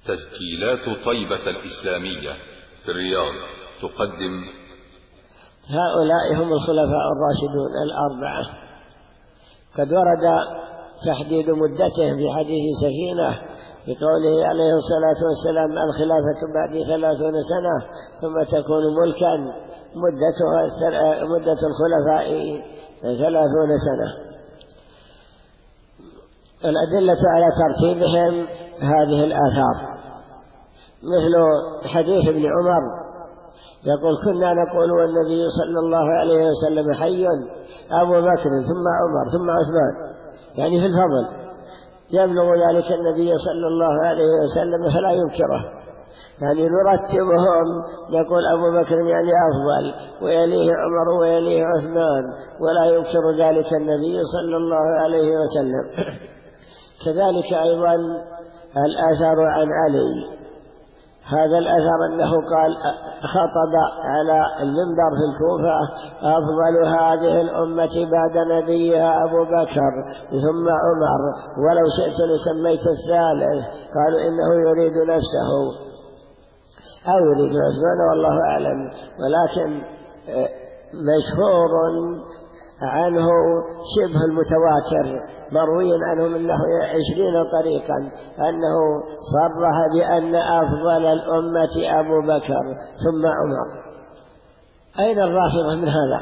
تسجيلات طيبة الإسلامية في الرياض تقدم هؤلاء هم الخلفاء الراشدون الأربعة. قد ورد تحديد مدتهم في حديث سفينة بقوله عليه الصلاة والسلام: الخلافة بعد 30 سنة ثم تكون ملكا. مدة الخلفاء 30 سنة. الأدلة على ترتيبهم هذه الآثار، مثل حديث ابن عمر يقول: كنا نقول والنبي صلى الله عليه وسلم حي، أبو بكر ثم عمر ثم عثمان، يعني في الفضل يبلغ ذلك النبي صلى الله عليه وسلم فلا ينكره، يعني نرتبهم نقول أبو بكر يعني أفضل، ويليه عمر ويليه عثمان، ولا ينكر ذلك النبي صلى الله عليه وسلم. كذلك أيضا الأثر عن علي، هذا الأثر أنه قال خطب على المنبر في الكوفة: أفضل هذه الأمة بعد نبيها أبو بكر ثم عمر، ولو شئت لسميت الثالث. قالوا إنه يريد نفسه أو يريد عثمان والله أعلم، ولكن مشهور عنه شبه المتواتر مروي عنه من نحو 20 طريقا أنه صرح بأن أفضل الأمة أبو بكر ثم عمر. أين الرافضة من هذا؟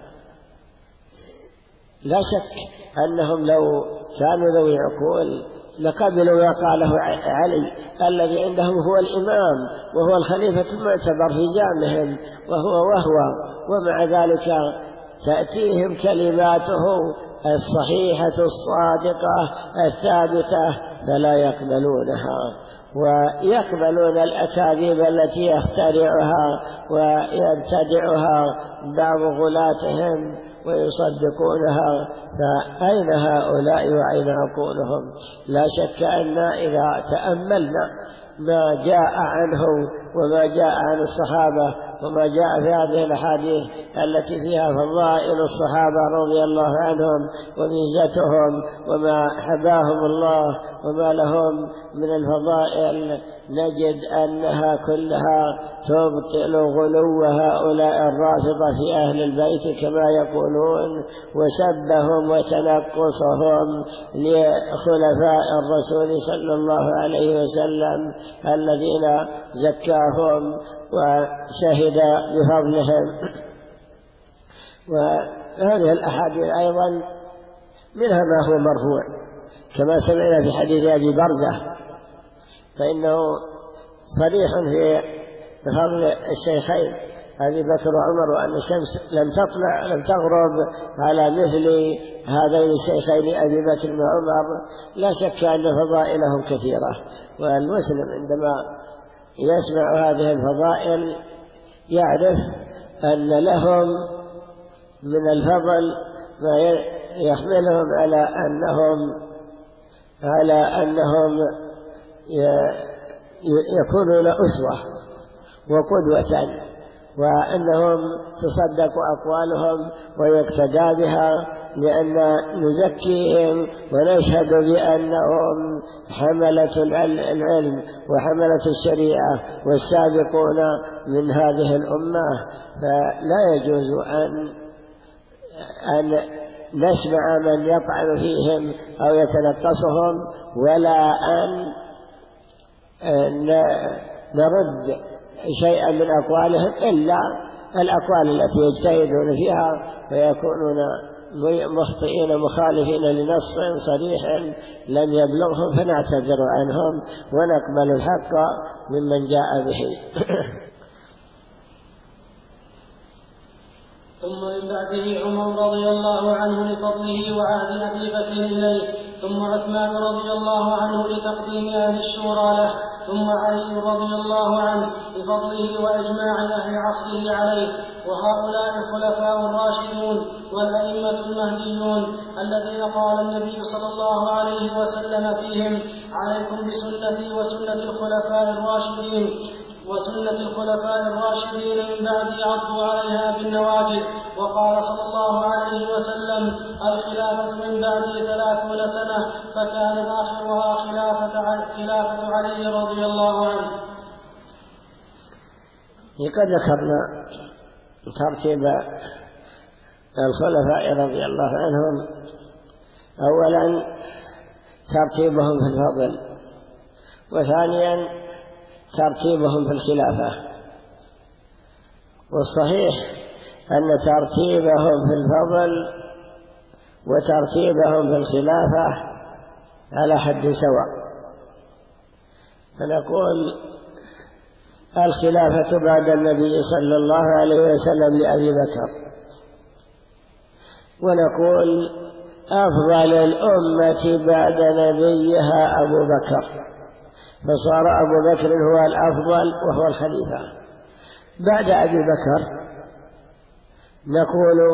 لا شك أنهم لو كانوا ذوي عقول لقبلوا ما قاله علي الذي عندهم هو الإمام وهو الخليفة المعتبر في زعمهم وهو ومع ذلك تأتيهم كلماته الصحيحة الصادقة الثابتة فلا يقبلونها، ويقبلون الأكاذيب التي يخترعها ويبتدعها بعض غلاتهم ويصدقونها. فأين هؤلاء وأين عقولهم؟ لا شك أن إذا تأملنا ما جاء عنه وما جاء عن الصحابة وما جاء في هذه الأحاديث التي فيها فضائل الصحابة رضي الله عنهم وميزتهم وما حباهم الله وما لهم من الفضائل، نجد أنها كلها تبطل غلو هؤلاء الرافضة في أهل البيت كما يقولون، وسبهم وتنقصهم لخلفاء الرسول صلى الله عليه وسلم الذين زكاهم وشهد بفضلهم. وهذه الأحاديث أيضا منها ما هو مرفوع كما سمعنا في حديث أبي برزة، فإنه صريح في فضل الشيخين أبي بكر وعمر، وأن الشمس لم تغرب على مثل هذين الشيخين أبي بكر وعمر. لا شك أن فضائلهم كثيرة، والمسلم عندما يسمع هذه الفضائل يعرف أن لهم من الفضل ما يحملهم على أنهم يكونون أسوة وقدوة، وأنهم تصدق أقوالهم ويقتدى بها، لأن نزكيهم ونشهد بأنهم حملة العلم وحملة الشريعة والسابقون من هذه الأمة. فلا يجوز أن نسمع من يطعن فيهم أو يتنقصهم، ولا أن نرد شيئا من أقوالهم إلا الأقوال التي يجتهدون فيها فيكونون مخطئين مخالفين لنص صريح لم يبلغهم، فنعتذر عنهم ونقبل الحق ممن جاء به. ثم من بعده عمر رضي الله عنه لفضله وعهد أبي بكر إليه، ثم عثمان رضي الله عنه لتقديم أهل الشورى له، ثم علي رضي الله عنه لفضله وإجماع أهل عصره عليه. وهؤلاء الخلفاء الراشدون والأئمة المهديون الذين قال النبي صلى الله عليه وسلم فيهم: عليكم بسنتي وسنة الخلفاء الراشدين وسنة الخلفاء الراشدين من بعد عضوا عليها بالنواجذ. وقال صلى الله عليه وسلم: الخلافة من بعدي 30 سنة، فكان آخرها خلافة علي رضي الله عنه. قد ذكرنا ترتيب الخلفاء رضي الله عنهم. أولا ترتيبهم في الفضل، وثانيا ترتيبهم في الخلافة. والصحيح أن ترتيبهم في الفضل وترتيبهم في الخلافة على حد سواء. فنقول الخلافة بعد النبي صلى الله عليه وسلم لأبي بكر، ونقول أفضل الأمة بعد نبيها أبو بكر، فصار أبو بكر هو الأفضل وهو الخليفة. بعد أبي بكر نقول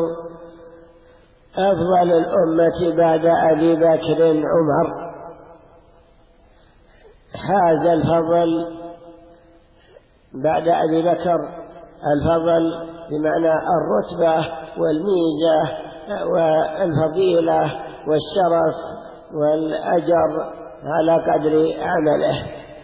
أفضل الأمة بعد أبي بكر عمر، حاز الفضل بعد أبي بكر الفضل بمعنى الرتبة والميزة والفضيلة والشرف والأجر على قدر عمله،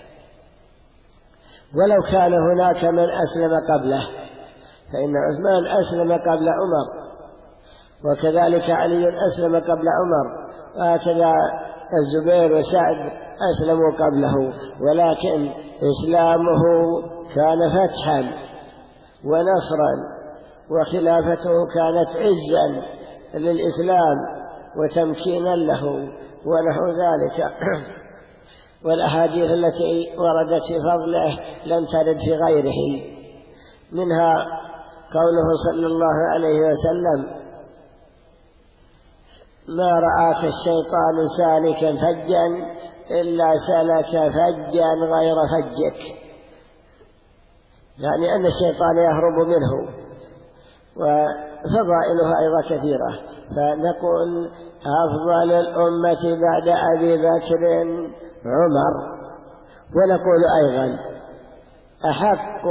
ولو كان هناك من أسلم قبله، فإن عثمان أسلم قبل عمر، وكذلك علي أسلم قبل عمر، وهكذا الزبير وسعد أسلموا قبله، ولكن إسلامه كان فتحا ونصرا، وخلافته كانت عزا للإسلام وتمكينا له ونحو ذلك. والأحاديث التي وردت في فضله لم ترد في غيره، منها قوله صلى الله عليه وسلم: ما رآك الشيطان سالكا فجا إلا سلك فجا غير فجك، يعني أن الشيطان يهرب منه، وفضائلها أيضا كثيرة. فنقول أفضل الأمة بعد أبي بكر عمر، ونقول أيضا أحق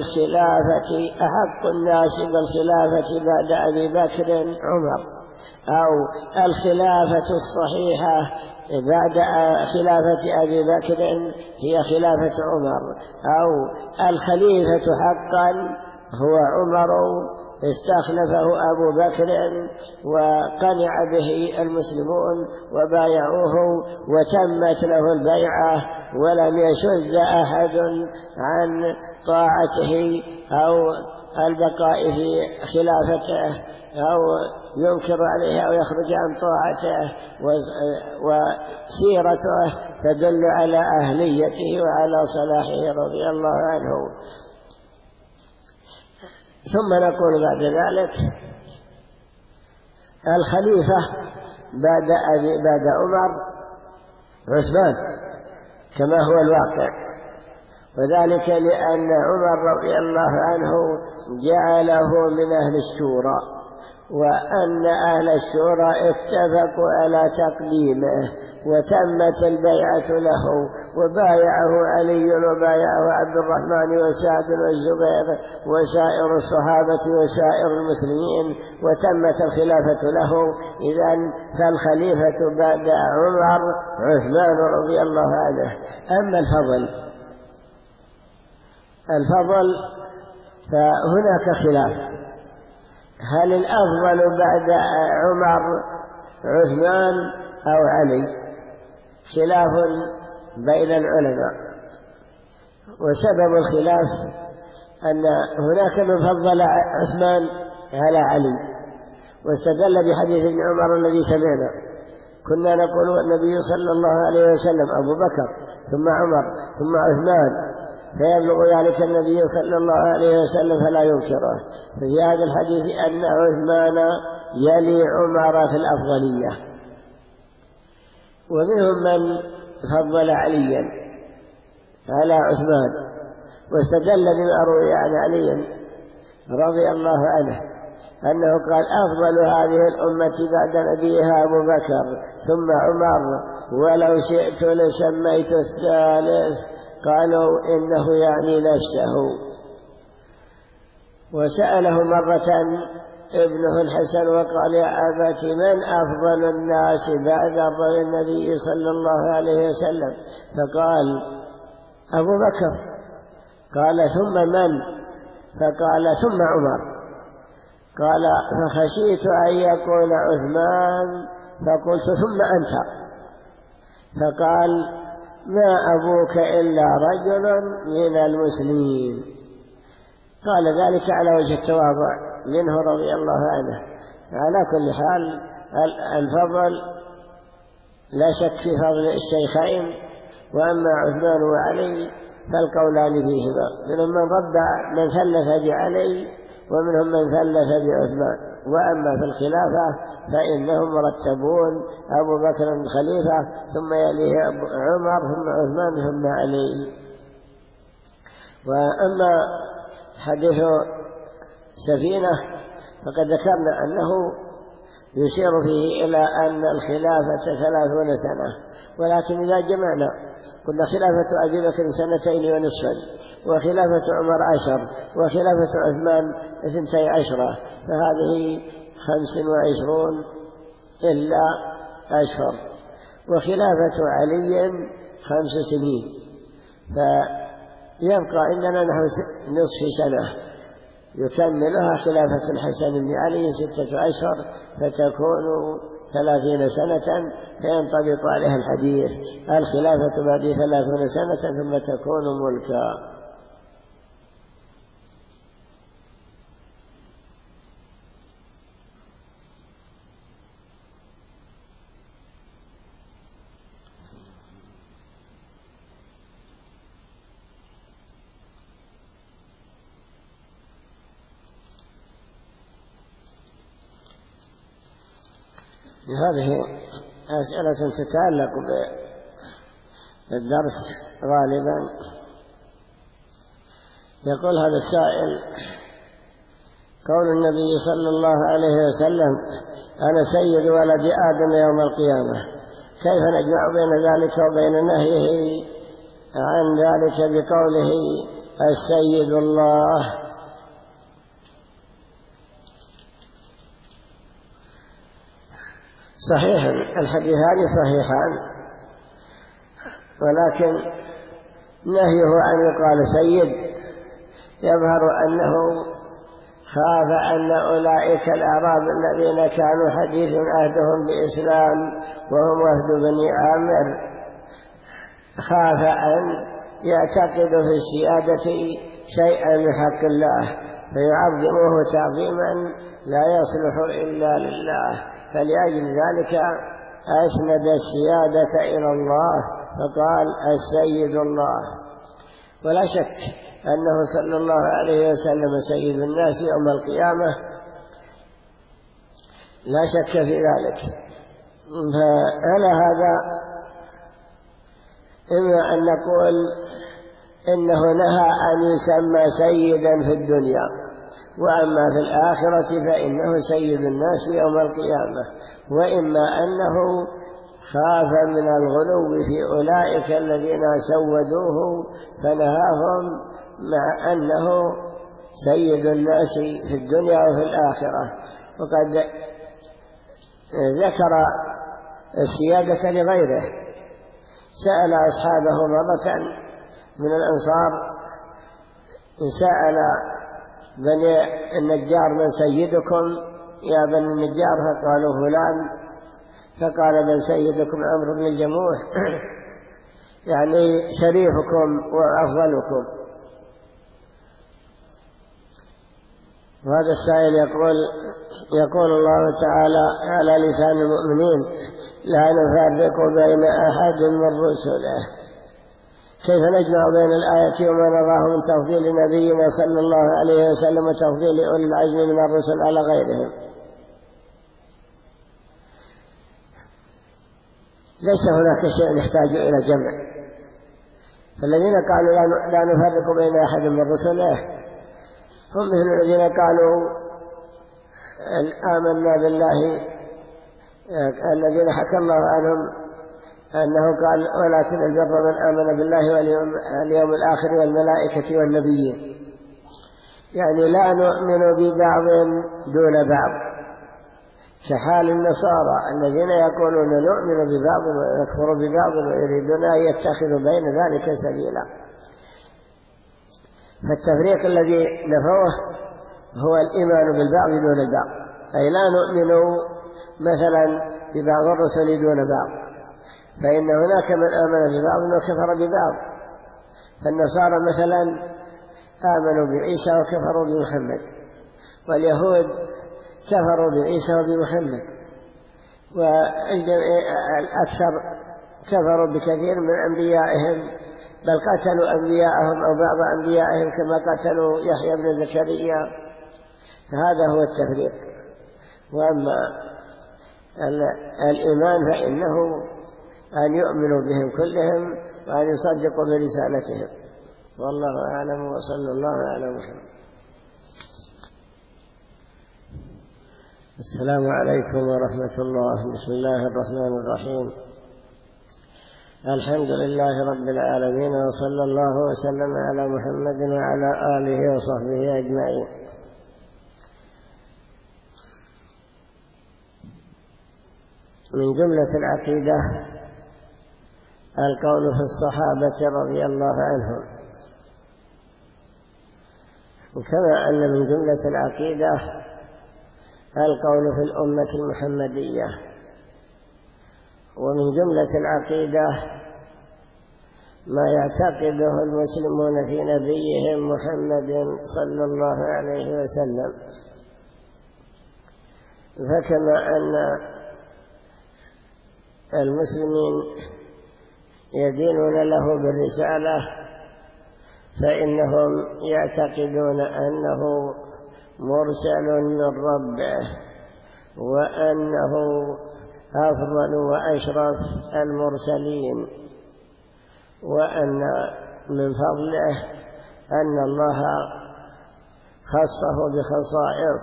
الناس بالخلافة بعد أبي بكر عمر، أو الخلافة الصحيحة بعد خلافة أبي بكر هي خلافة عمر، أو الخليفة حقا هو عمر استخلفه أبو بكر وقنع به المسلمون وبايعوه وتمت له البيعة، ولم يشذ أحد عن طاعته أو البقاء في خلافته أو ينكر عليه أو يخرج عن طاعته، وسيرته تدل على أهليته وعلى صلاحه رضي الله عنه. ثم نقول بعد ذلك الخليفة بعد عمر عثمان كما هو الواقع، وذلك لأن عمر رضي الله عنه جعله من أهل الشورى، وأن أهل الشورى اتفقوا على تقديمه وتمت البيعة له، وبايعه علي وبايعه عبد الرحمن وسعد والزبير وسائر الصحابة وسائر المسلمين، وتمت الخلافة له. إذن فالخليفة بعد عمر عثمان رضي الله عنه. أما الفضل فهناك خلاف، هل الأفضل بعد عمر عثمان أو علي؟ خلاف بين العلماء، وسبب الخلاف أن هناك من فضل عثمان على علي، واستدل بحديث ابن عمر الذي سمعنا: كنا نقول النبي صلى الله عليه وسلم أبو بكر ثم عمر ثم عثمان، فيبلغ ذلك النبي صلى الله عليه وسلم فلا ينكره. ففي هذا الحديث أن عثمان يلي عمر في الأفضلية. ومنهم من فضل عليا على عثمان، واستدل بما روي عن علي رضي الله عنه أنه قال أفضل هذه الأمة بعد نبيها أبو بكر ثم عمر ولو شئت لسميت الثالث. قالوا إنه يعني نفسه. وسأله مرة ابنه الحسن وقال يا أبت من أفضل الناس بعد أفضل النبي صلى الله عليه وسلم؟ فقال أبو بكر. قال ثم من؟ فقال ثم عمر. قال فخشيت أن يقول عثمان فقلت ثم أنت. فقال ما أبوك إلا رجل من المسلمين. قال ذلك على وجه التواضع منه رضي الله عنه. على كل حال الفضل لا شك في فضل الشيخين، وأما عثمان وعلي فالقولان فيهما، منهم من رد من ثلث بعلي ومنهم من ثلث بعثمان. وأما في الخلافة فإنهم مرتبون، أبو بكر الخليفة ثم يليه عمر ثم عثمان ثم علي. وأما حديث سفينة فقد ذكرنا أنه يشير فيه إلى أن الخلافة 30 سنة، ولكن إذا جمعنا قلنا خلافة أبي بكر 2 ونصفا، وخلافة عمر 10، وخلافة عثمان 12، فهذه 25 إلا أشهر، وخلافة علي 5 سنين، فيبقى عندنا نحو نصف سنة يكملها خلافة الحسن بن علي 6 أشهر، فتكون 30 سنة، فينطبق عليها الحديث الخلافة بعد 30 سنة ثم تكون ملكا. هذه أسئلة تتعلق بالدرس غالبا. يقول هذا السائل: قول النبي صلى الله عليه وسلم أنا سيد ولد آدم يوم القيامة، كيف نجمع بين ذلك وبين نهيه عن ذلك بقوله السيد الله؟ صحيح الحديثان صحيحان، ولكن نهيه أن يقال سيد يظهر أنه خاف أن أولئك الأعراب الذين كانوا حديث عهدهم بإسلام وهم وفد بني عامر، خاف أن يعتقدوا في السيادة شيئا من حق الله فيعظموه تعظيما لا يصلح إلا لله، فلأجل ذلك أسند السيادة إلى الله فقال السيد الله. ولا شك أنه صلى الله عليه وسلم سيد الناس يوم القيامة، لا شك في ذلك. فعلى هذا إما أن نقول إنه نهى أن يسمى سيدا في الدنيا، وأما في الآخرة فإنه سيد الناس يوم القيامة، وإما أنه خاف من الغلو في أولئك الذين سودوه فنهاهم، مع أنه سيد الناس في الدنيا وفي الآخرة. وقد ذكر السيادة لغيره، سأل أصحابه مرة من الأنصار، سأل بني النجار من سيدكم يا بني النجار؟ فقالوا فلان. فقال بل سيدكم عمرو بن الجموح يعني شريفكم وأفضلكم. وهذا السائل يقول الله تعالى على لسان المؤمنين لا نفرق بين أحد من رسله، كيف نجمع بين الآية وما نراه من تفضيل نبينا صلى الله عليه وسلم وتفضيل أولي العزم من الرسل على غيرهم؟ ليس هناك شيء يحتاج إلى جمع، فالذين قالوا لا نفرق بين أحد من رسله هم مثل الذين قالوا آمنا بالله الذين حكى الله عنهم أنه قال ولكن البر من آمن بالله واليوم الآخر والملائكة والنبيين، يعني لا نؤمن ببعض دون بعض، كحال النصارى الذين يقولون نؤمن ببعض ونكفر ببعض ويريدون أن يتخذوا بين ذلك سبيلا. فالتفريق الذي نفوه هو الإيمان بالبعض دون البعض، أي لا نؤمن مثلا ببعض الرسل دون بعض، فإن هناك من آمن ببعض وكفر ببعض. فالنصارى مثلا آمنوا بعيسى وكفروا بمحمد، واليهود كفروا بعيسى وبمحمد، والأكثر كفروا بكثير من أنبيائهم، بل قتلوا أنبياءهم أو بعض أنبيائهم كما قتلوا يحيى بن زكريا. فهذا هو التفريق. وأما الإيمان فإنه أن يؤمنوا بهم كلهم وأن يصدقوا برسالتهم. والله أعلم، وصلى الله على محمد. السلام عليكم ورحمة الله. بسم الله الرحمن الرحيم. الحمد لله رب العالمين، وصلى الله وسلم على محمد وعلى آله وصحبه أجمعين. من جملة العقيدة القول في الصحابة رضي الله عنهم، كما أن من جملة العقيدة القول في الأمة المحمدية. ومن جملة العقيدة ما يعتقده المسلمون في نبيهم محمد صلى الله عليه وسلم. فكما أن المسلمين يدينون له بالرسالة، فإنهم يعتقدون أنه مرسل من ربه، وأنه أفضل وأشرف المرسلين، وأن من فضله أن الله خصه بخصائص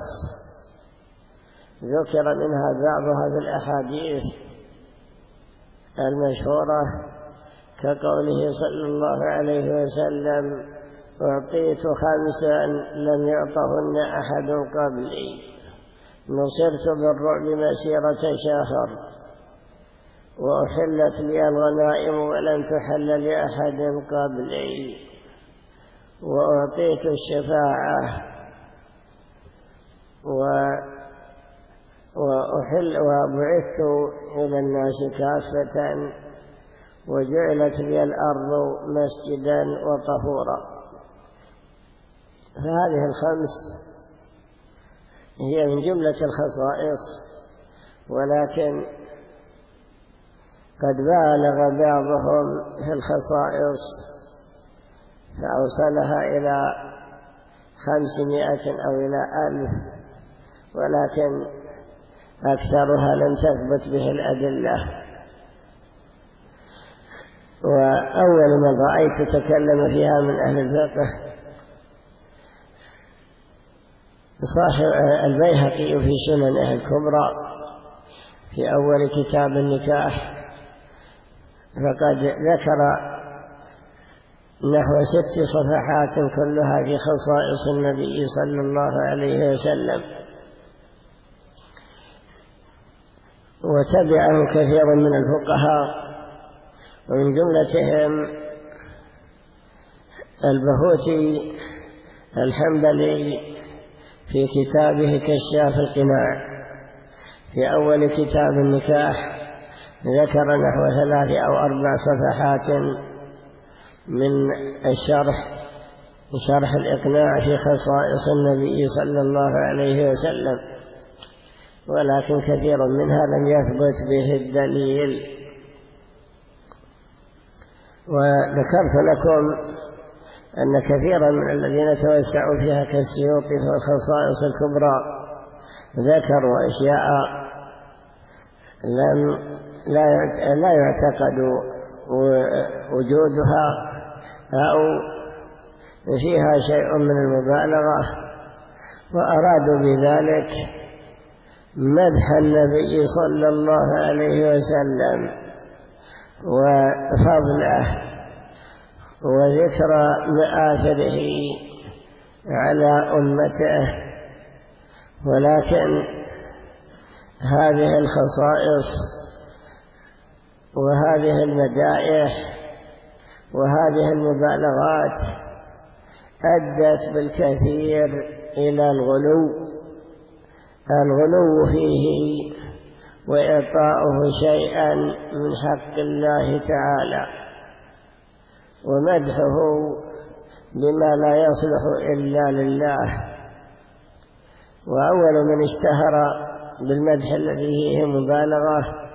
ذكر منها بعضها في الأحاديث المشهورة، كقوله صلى الله عليه وسلم: أعطيت 5 لم يعطهن أحد قبلي، نصرت بالرعب مسيرة شهر، وأحلت لي الغنائم ولم تحل لأحد قبلي، وأعطيت الشفاعة، وبعثت إلى الناس كافة، وجعلت لي الأرض مسجدا وطهورا. فهذه 5 هي من جملة الخصائص، ولكن قد بالغ بعضهم في الخصائص فأوصلها إلى 500 أو إلى 1000، ولكن أكثرها لم تثبت به الأدلة. وأول من رأيت تكلم فيها من أهل الفقه صاحب البيهقي في سننه الكبرى في أول كتاب النكاح، فقد ذكر نحو 6 صفحات كلها في خصائص النبي صلى الله عليه وسلم، وتبعه كثير من الفقهاء، ومن جملتهم البهوتي الحنبلي في كتابه كشاف القناع في أول كتاب النكاح، ذكر نحو 3 أو 4 صفحات من شرح الإقناع في خصائص النبي صلى الله عليه وسلم، ولكن كثير منها لم يثبت به الدليل. وذكرت لكم أن كثيرا من الذين توسعوا فيها كالسيوطي في الخصائص الكبرى ذكروا أشياء لا يعتقد وجودها أو فيها شيء من المبالغة، وأرادوا بذلك مدح النبي صلى الله عليه وسلم وفضله وذكر مآثره على أمته، ولكن هذه الخصائص وهذه المدائح وهذه المبالغات أدت بالكثير إلى الغلو فيه وإعطاؤه شيئا من حق الله تعالى، ومدحه بما لا يصلح إلا لله. وأول من اشتهر بالمدح الذي فيه مبالغة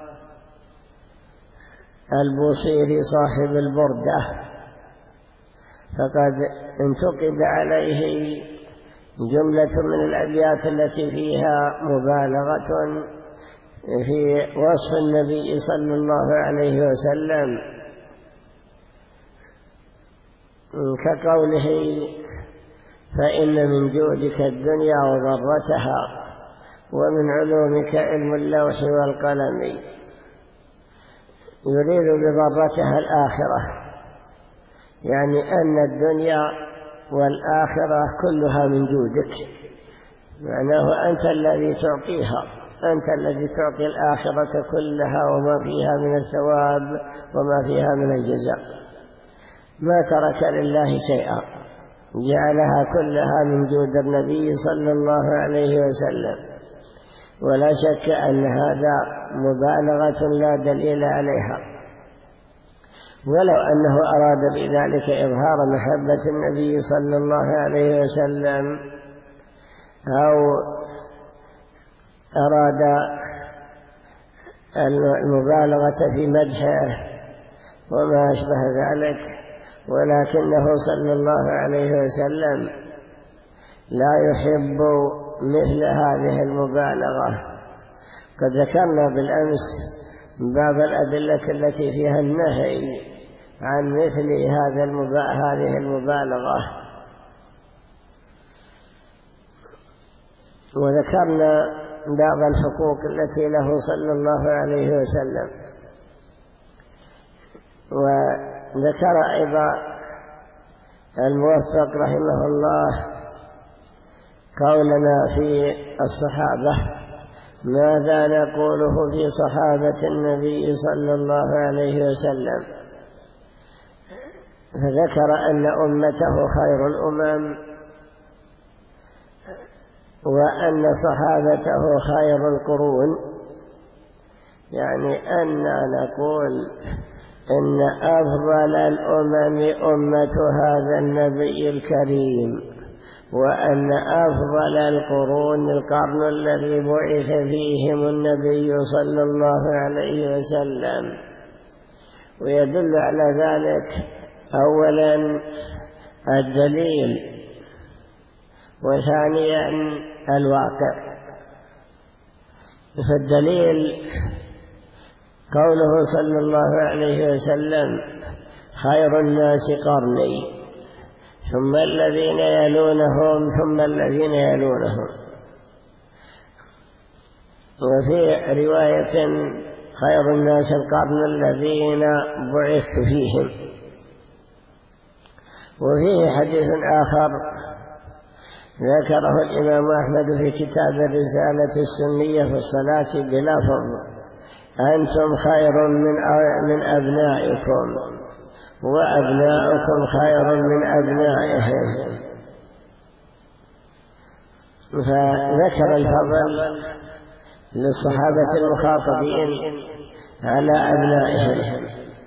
البوصيري صاحب البردة، فقد انتقد عليه جملة من الأبيات التي فيها مبالغة في وصف النبي صلى الله عليه وسلم، كقوله: فإن من جودك الدنيا وضرتها، ومن علومك علم اللوح والقلم. يريد بضرتها الآخرة، يعني أن الدنيا والآخرة كلها من جودك، معناه أنت الذي تعطيها، أنت الذي تعطي الآخرة كلها وما فيها من الثواب وما فيها من الجزاء، ما ترك لله شيئا، جعلها كلها من جود النبي صلى الله عليه وسلم. ولا شك أن هذا مبالغة لا دليل عليها، ولو أنه أراد بذلك إظهار محبة النبي صلى الله عليه وسلم أو أراد المبالغة في مدحه وما أشبه ذلك، ولكنه صلى الله عليه وسلم لا يحب مثل هذه المبالغة. قد ذكرنا بالأمس باب الأدلة التي فيها النهي عن مثل هذه المبالغة، وذكرنا بعض الحقوق التي له صلى الله عليه وسلم. وذكر أيضا الموفق رحمه الله قولنا في الصحابة: ماذا نقوله في صحابة النبي صلى الله عليه وسلم؟ فذكر أن أمته خير الأمم، وأن صحابته خير القرون، يعني أننا نقول إن أفضل الأمم أمة هذا النبي الكريم، وأن أفضل القرون القرن الذي بعث فيهم النبي صلى الله عليه وسلم. ويدل على ذلك أولا الدليل، وثانيا الواقع. فالدليل قوله صلى الله عليه وسلم: خير الناس قرني ثم الذين يلونهم ثم الذين يلونهم. وفي رواية: خير الناس القرن الذين بعثت فيهم. وفيه حديث آخر ذكره الإمام أحمد في كتاب الرسالة السنية في الصلاة بلفظ: أنتم خير من أبنائكم، وأبناؤكم خير من أبنائهم. فذكر الفضل للصحابة المخاطبين على أبنائهم،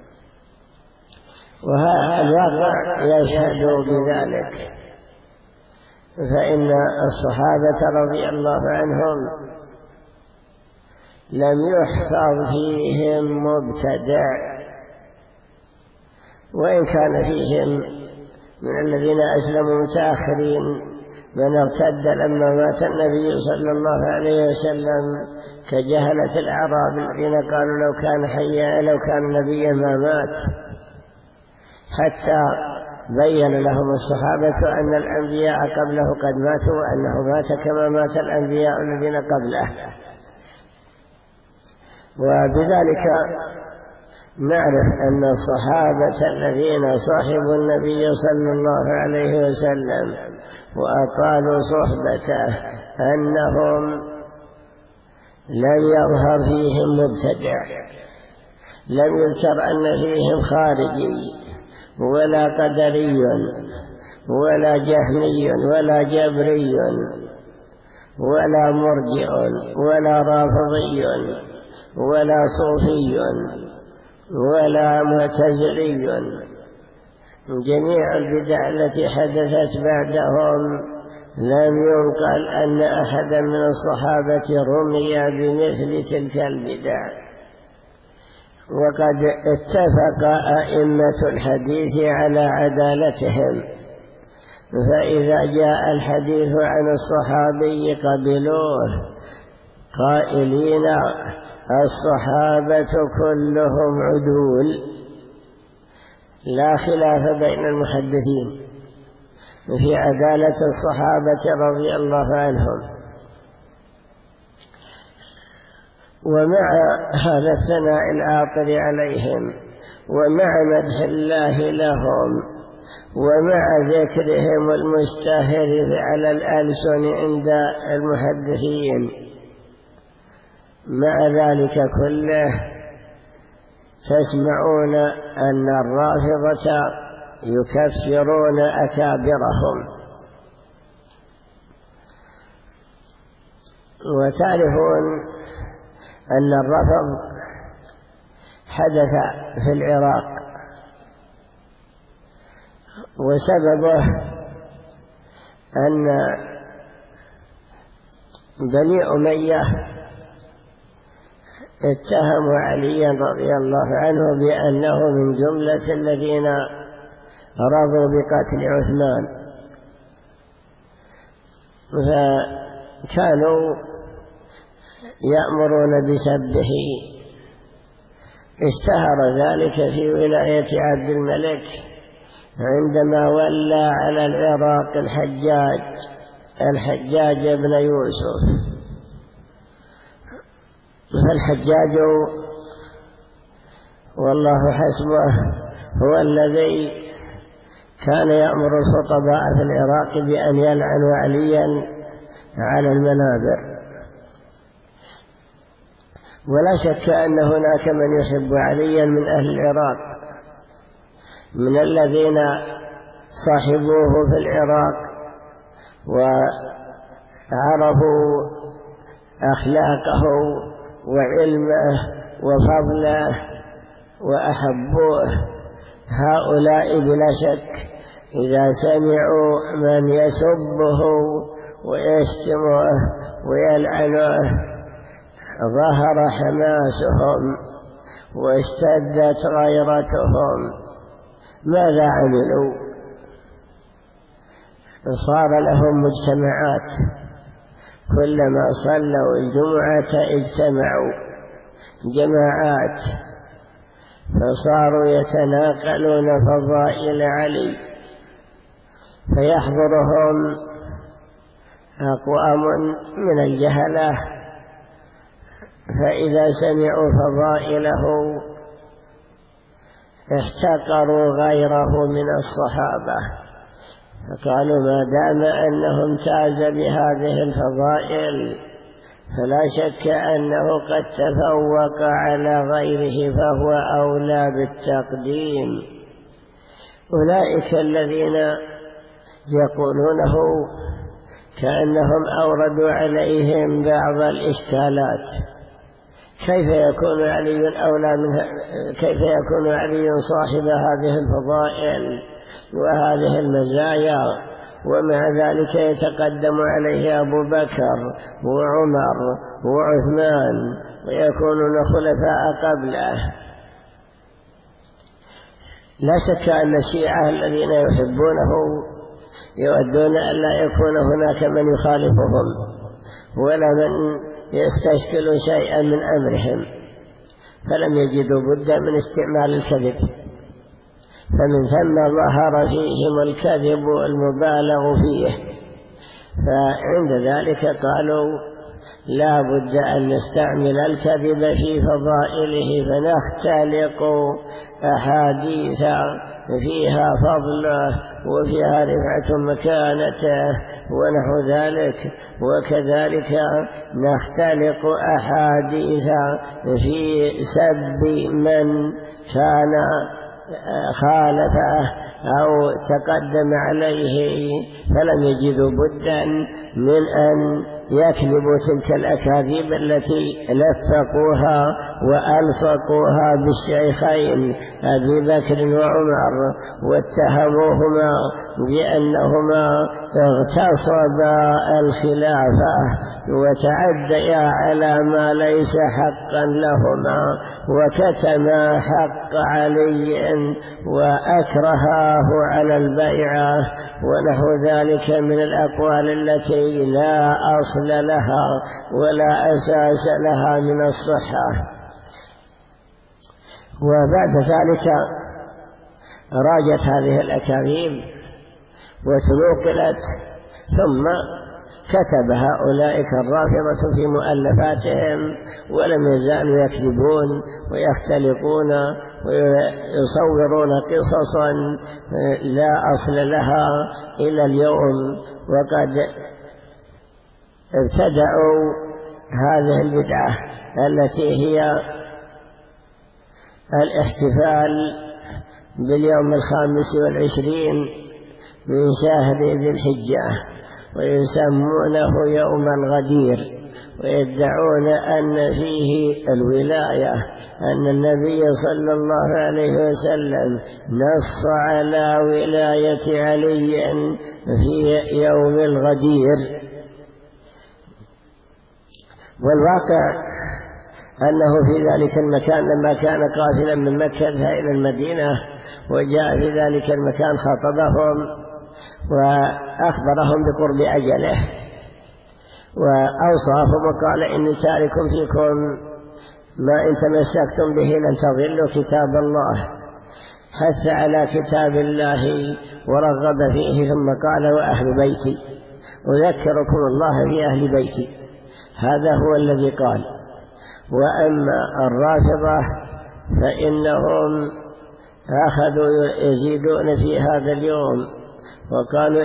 وهذا الواقع يشهد بذلك. فإن الصحابة رضي الله عنهم لم يحفظ فيهم مبتدع، وإن كان فيهم من الذين أسلموا متأخرين من ارتد لما مات النبي صلى الله عليه وسلم، كجهلة الأعراب الذين قالوا لو كان حيا لو كان نبيا ما مات، حتى بين لهم الصحابة أن الأنبياء قبله قد ماتوا، وأنه مات كما مات الأنبياء الذين قبله، وبذلك نعرف أن الصحابة الذين صحبوا النبي صلى الله عليه وسلم وأطالوا صحبته أنهم لم يظهر فيهم مبتدع، لم يذكر أن فيهم خارجي ولا قدري ولا جهمي ولا جبري ولا مرجع ولا رافضي ولا صوفي ولا معتزلي. جميع البدع التي حدثت بعدهم لم ينقل أن أحدا من الصحابة رمي بمثل تلك البدع. وقد اتفق أئمة الحديث على عدالتهم، فإذا جاء الحديث عن الصحابي قبلوه قائلين الصحابة كلهم عدول، لا خلاف بين المحدثين في عدالة الصحابة رضي الله عنهم. ومع هذا الثناء العاطر عليهم ومع مدح الله لهم ومع ذكرهم المستهر على الألسن عند المحدثين، مع ذلك كله تسمعون أن الرافضة يكفرون أكابرهم. وتعرفون أن الرفض حدث في العراق، وسببه أن بني أمية اتهموا عليا رضي الله عنه بأنه من جملة الذين رضوا بقتل عثمان، فكانوا يأمرون بسبه. اشتهر ذلك في ولاية عبد الملك عندما ولى على العراق الحجاج بن يوسف. فالحجاج والله حسبه هو الذي كان يأمر الخطباء في العراق بأن يلعنوا عليا على المنابر. ولا شك أن هناك من يحب عليا من أهل العراق، من الذين صاحبوه في العراق وعرفوا أخلاقه وعلمه وفضله وأحبوه. هؤلاء بلا شك إذا سمعوا من يسبه ويشتمه ويلعنه ظهر حماسهم واشتدت غيرتهم. ماذا عملوا؟ صار لهم مجتمعات، كلما صلوا الجمعة اجتمعوا جماعات، فصاروا يتناقلون فضائل علي، فيحضرهم أقوام من الجهلة، فإذا سمعوا فضائله احتقروا غيره من الصحابة، فقالوا ما دام أنه امتاز بهذه الفضائل فلا شك أنه قد تفوق على غيره فهو أولى بالتقديم. أولئك الذين يقولونه كأنهم أوردوا عليهم بعض الإشكالات. كيف يكون علي صاحب هذه الفضائل وهذه المزايا ومع ذلك يتقدم عليه أبو بكر وعمر وعثمان ويكونون خلفاء قبله؟ لا شك أن الشيعة الذين يحبونه يودون أن لا يكون هناك من يخالفهم ولا من يستشكل شيئا من أمرهم، فلم يجدوا بد من استعمال الكذب، فمن ثم ظهر فيهم الكذب المبالغ فيه. فعند ذلك قالوا لا بد أن نستعمل الكذب في فضائله، فنختلق أحاديث فيها فضله وفيها رفعة مكانته ونحو ذلك، وكذلك نختلق أحاديث في سب من كان خالفه أو تقدم عليه، فلم يجدوا بدا من أن يكذبوا تلك الأكاذيب التي لفقوها وألصقوها بالشيخين أبي بكر وعمر، واتهموهما بأنهما اغتصبا الخلافة وتعديا على ما ليس حقا لهما، وكتما حق علي وأكرهاه على البيعة ونحو ذلك من الأقوال التي لا أصل لها ولا أساس لها من الصحة. وبعد ذلك راجت هذه الأكاذيب وتنقلت، ثم كتبها أولئك الرافضة في مؤلفاتهم، ولم يزالوا يكذبون ويختلقون ويصورون قصصا لا أصل لها إلى اليوم، وقد ابتدعوا هذه البدعة التي هي الاحتفال باليوم 25 من شهر ذي الحجة، ويسمونه يوم الغدير، ويدعون أن فيه الولاية، أن النبي صلى الله عليه وسلم نص على ولاية علي في يوم الغدير. والواقع أنه في ذلك المكان لما كان قافلا من مكة إلى المدينة وجاء في ذلك المكان خاطبهم وأخبرهم بقرب أجله وأوصاهم وقال إني تارك فيكم ما إن تمسكتم به لن تضلوا كتاب الله، حث على كتاب الله ورغب فيه، ثم قال وأهل بيتي أذكركم الله في أهل بيتي، هذا هو الذي قال. وأما الرافضة فإنهم أخذوا يزيدون في هذا اليوم وقالوا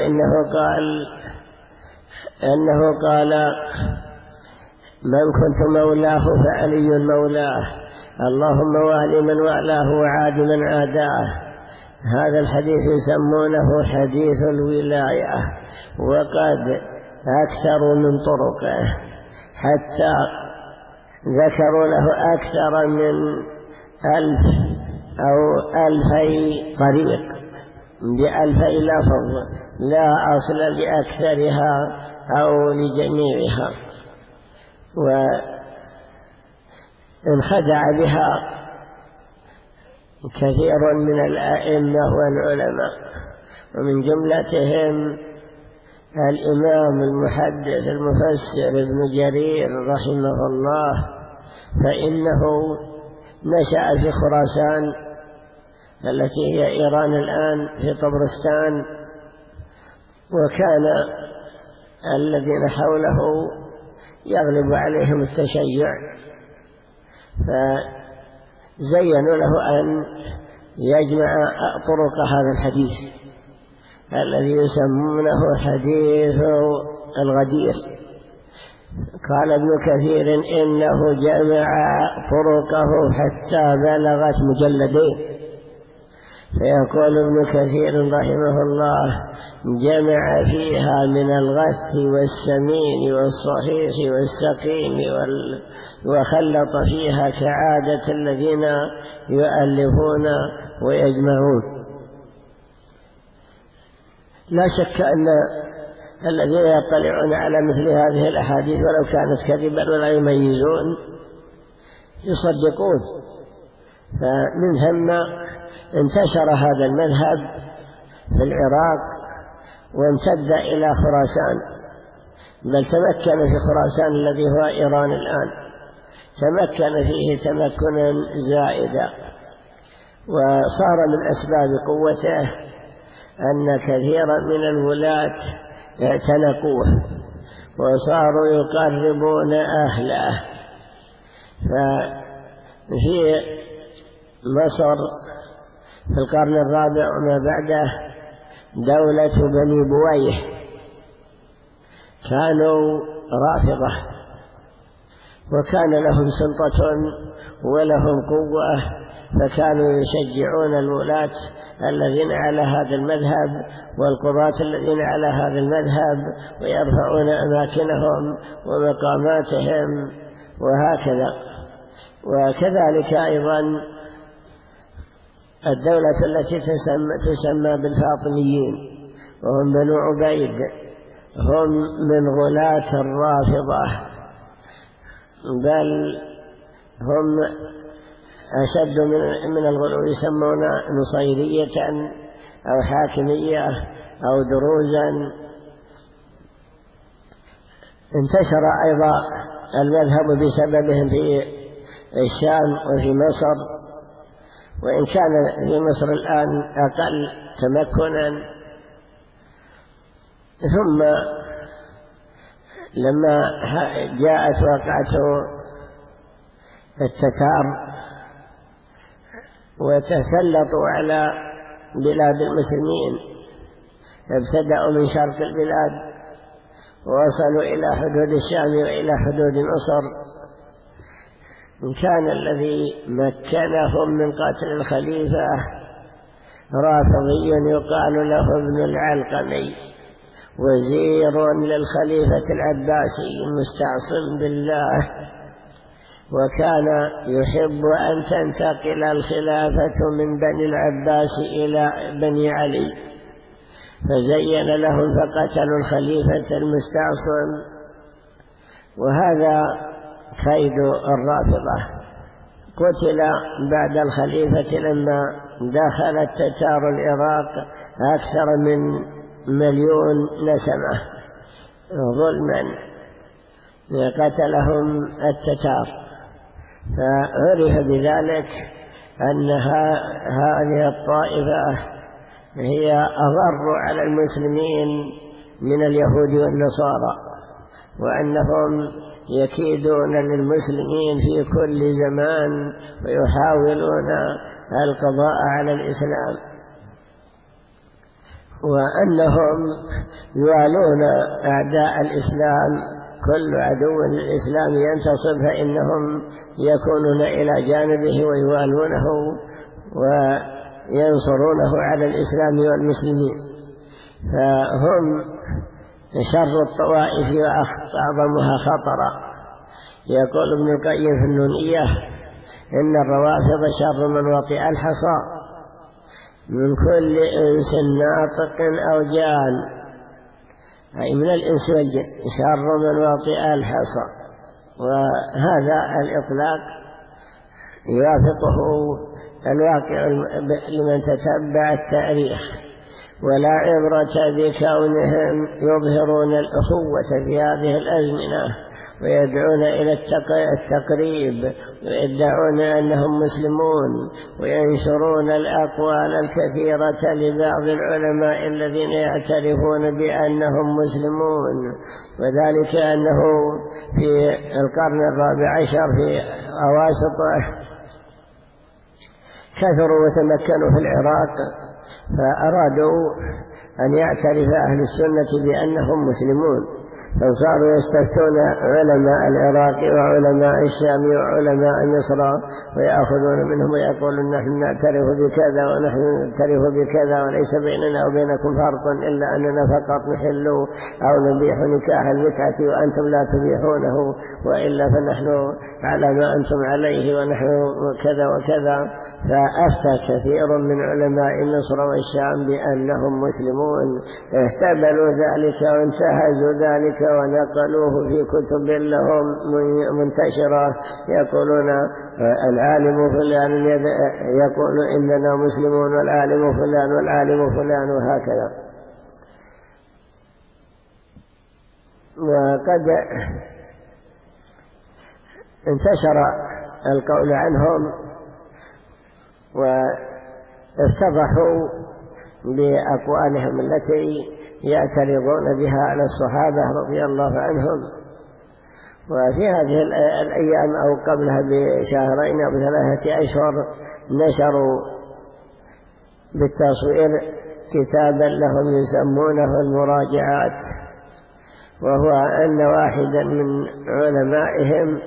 أنه قال من كنت مولاه فعلي مولاه، اللهم وال من والاه وعاد من عاداه. هذا الحديث يسمونه حديث الولاية، وقد أكثروا من طرقه حتى ذكروا له أكثر من 1000 أو 2000 طريق ب2000 لفظ لا أصل لأكثرها أو لجميعها، وانخدع بها كثير من الأئمة والعلماء، ومن جملتهم الإمام المحدث المفسر ابن جرير رحمه الله، فإنه نشأ في خراسان التي هي إيران الآن في طبرستان، وكان الذين حوله يغلب عليهم التشيع، فزينوا له أن يجمع طرق هذا الحديث الذي يسمونه حديث الغدير. قال ابن كثير إنه جمع طرقه حتى بلغت مجلدين، فيقول ابن كثير رحمه الله جمع فيها من الغث والسمين والصحيح والسقيم وخلط فيها كعادة الذين يؤلفون ويجمعون. لا شك أن الذين يطلعون على مثل هذه الأحاديث ولو كانت كذبا ولا يميزون يصدقون، فمن ثم انتشر هذا المذهب في العراق وامتد إلى خراسان، بل تمكن في خراسان الذي هو إيران الآن، تمكن فيه تمكنا زائدا، وصار من أسباب قوته أن كثيرا من الولاة اعتنقوه وصاروا يقربون أهله. ففي مصر في القرن الرابع وما بعده دولة بني بويه كانوا رافضة، وكان لهم سلطة ولهم قوة، فكانوا يشجعون الولاة الذين على هذا المذهب والقضاة الذين على هذا المذهب، ويرفعون أماكنهم ومقاماتهم وهكذا. وكذلك أيضا الدولة التي تسمى بالفاطميين، وهم بنو عبيد، هم من غلاة الرافضة، بل هم أشد من الغلو، يسمون نصيرية أو حاكمية أو دروزا. انتشر أيضا المذهب بسببهم في الشام وفي مصر، وإن كان في مصر الآن أقل تمكنا. ثم لما جاءت وقعة التتار وتسلطوا على بلاد المسلمين، ابتدأوا من شرق البلاد ووصلوا إلى حدود الشام وإلى حدود مصر. كان الذي مكنهم من قتل الخليفة رافضي يقال له ابن العلقمي، وزير للخليفة العباسي المستعصم بالله، وكان يحب أن تنتقل الخلافة من بني العباس إلى بني علي، فزين لهم فقتلوا الخليفة المستعصم. وهذا كيد الرافضة. قتل بعد الخليفة لما دخل التتار العراق أكثر من 1,000,000 نسمة ظلما، قتلهم التتار. فعرف بذلك أن هذه الطائفة هي أضر على المسلمين من اليهود والنصارى، وأنهم يكيدون للمسلمين في كل زمان ويحاولون القضاء على الإسلام، وأنهم يوالون أعداء الإسلام. كل عدو للإسلام ينتصر فإنهم يكونون إلى جانبه ويوالونه وينصرونه على الإسلام والمسلمين. فهم شر الطوائف وأعظمها خطرا. يقول ابن القيم في النونية إن الروافض شر من وطئ الحصى من كل إنس ناطق أو جان، أي من الإنس والجن، شر من وطئ الحصى. وهذا الإطلاق يوافقه الواقع لمن تتبع التاريخ، ولا عبرة بكونهم يظهرون الأخوة في هذه الأزمنة ويدعون إلى التقريب ويدعون أنهم مسلمون، وينشرون الأقوال الكثيرة لبعض العلماء الذين يعترفون بأنهم مسلمون. وذلك أنه في القرن الرابع عشر في أواسطه كثروا وتمكنوا في العراق، فأرادوا أن يعترف أهل السنة بأنهم مسلمون، فصاروا يستفتون علماء العراق وعلماء الشام وعلماء مصر ويأخذون منهم ويقولون نحن نعترف بكذا ونحن نعترف بكذا، وليس بيننا وبينكم فرق إلا أننا فقط نحل أو نبيح نكاح المتعة وأنتم لا تبيحونه، وإلا فنحن على ما أنتم عليه ونحن كذا وكذا. فأفتى كثير من علماء مصر والشام بأنهم مسلمون، احتملوا ذلك وانتهزوا ذلك ونقلوه في كتب لهم منتشرة، يقولون العالم فلان يقول إننا مسلمون، والعالم فلان والعالم فلان، وهكذا. وقد انتشر القول عنهم وافتضحوا بأقوالهم التي يعترضون بها على الصحابة رضي الله عنهم. وفي هذه الأيام أو قبلها بشهرين أو 3 أشهر نشروا بالتصوير كتابا لهم يسمونه المراجعات، وهو أن واحدا من علمائهم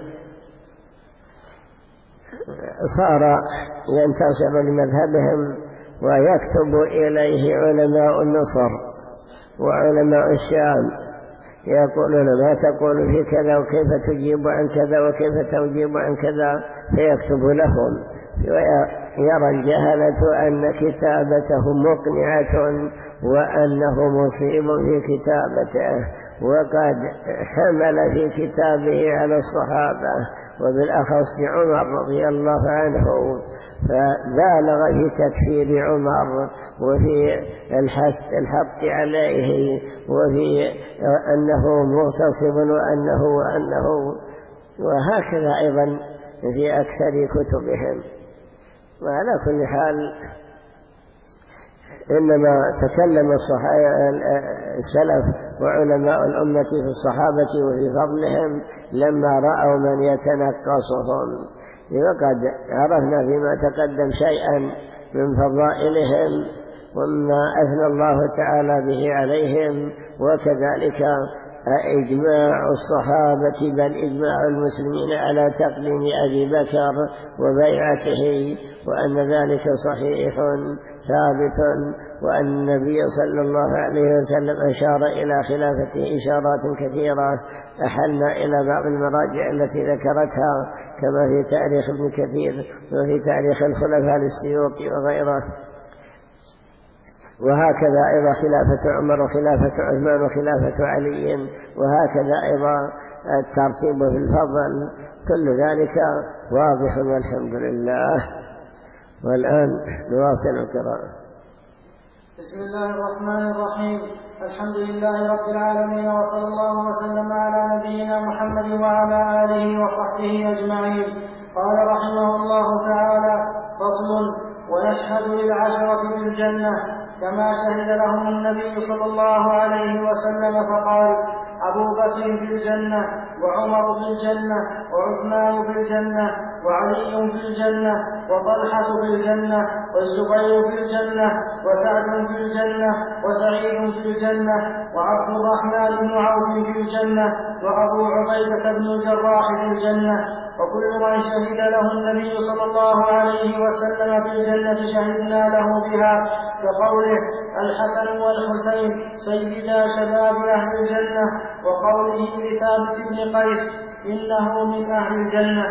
صار ينتصر لمذهبهم ويكتب إليه علماء مصر وعلماء الشام يقولون ما تقول في كذا وكيف تجيب عن كذا وكيف تجيب عن كذا، فيكتب لهم ويرى الجهلة أن كتابته مقنعة وأنه مصيب في كتابته، وقد حمل في كتابه على الصحابة وبالأخص عمر رضي الله عنه، فبالغ في تكفير عمر وفي الحق عليه وفي أنه مغتصب وأنه وهكذا أيضا في أكثر كتبهم. وعلى كل حال إنما تكلم السلف وعلماء الأمة في الصحابة وفي فضلهم لما رأوا من يتنقصهم، وقد عرفنا فيما تقدم شيئا من فضائلهم وما أثنى الله تعالى به عليهم، وكذلك إجماع الصحابة بل إجماع المسلمين على تقديم أبي بكر وبيعته، وأن ذلك صحيح ثابت، وأن النبي صلى الله عليه وسلم أشار إلى خلافته إشارات كثيرة أحلنا إلى بعض المراجع التي ذكرتها كما في تاريخ ابن كثير وفي تاريخ الخلفاء للسيوطي وغيره. وهكذا أيضا خلافة عمر وخلافة عثمان وخلافة علي، وهكذا أيضا الترتيب في الفضل، كل ذلك واضح والحمد لله. والآن نواصل القراءة. بسم الله الرحمن الرحيم. الحمد لله رب العالمين، وصلى الله وسلم على نبينا محمد وعلى آله وصحبه أجمعين. قال رحمه الله تعالى: فصل: ونشهد للعشرة بالجنة كما شهد لهم النبي صلى الله عليه وسلم فقال: أبو بكر في الجنة، وعمر في الجنة، وعثمان في الجنة، وعلي في الجنة، وطلحة في الجنة، والزبير في الجنة، وسعد في الجنة، وسعيد في الجنة، وعبد الرحمن بن عوف في الجنة، وأبو عبيدة بن الجراح في الجنة. وكل من شهد له النبي صلى الله عليه وسلم في الجنة شهدنا له بها، كقوله: الحسن والحسين سيدا شباب أهل الجنة، وقوله لثابت بن قيس: إنه من أهل الجنة.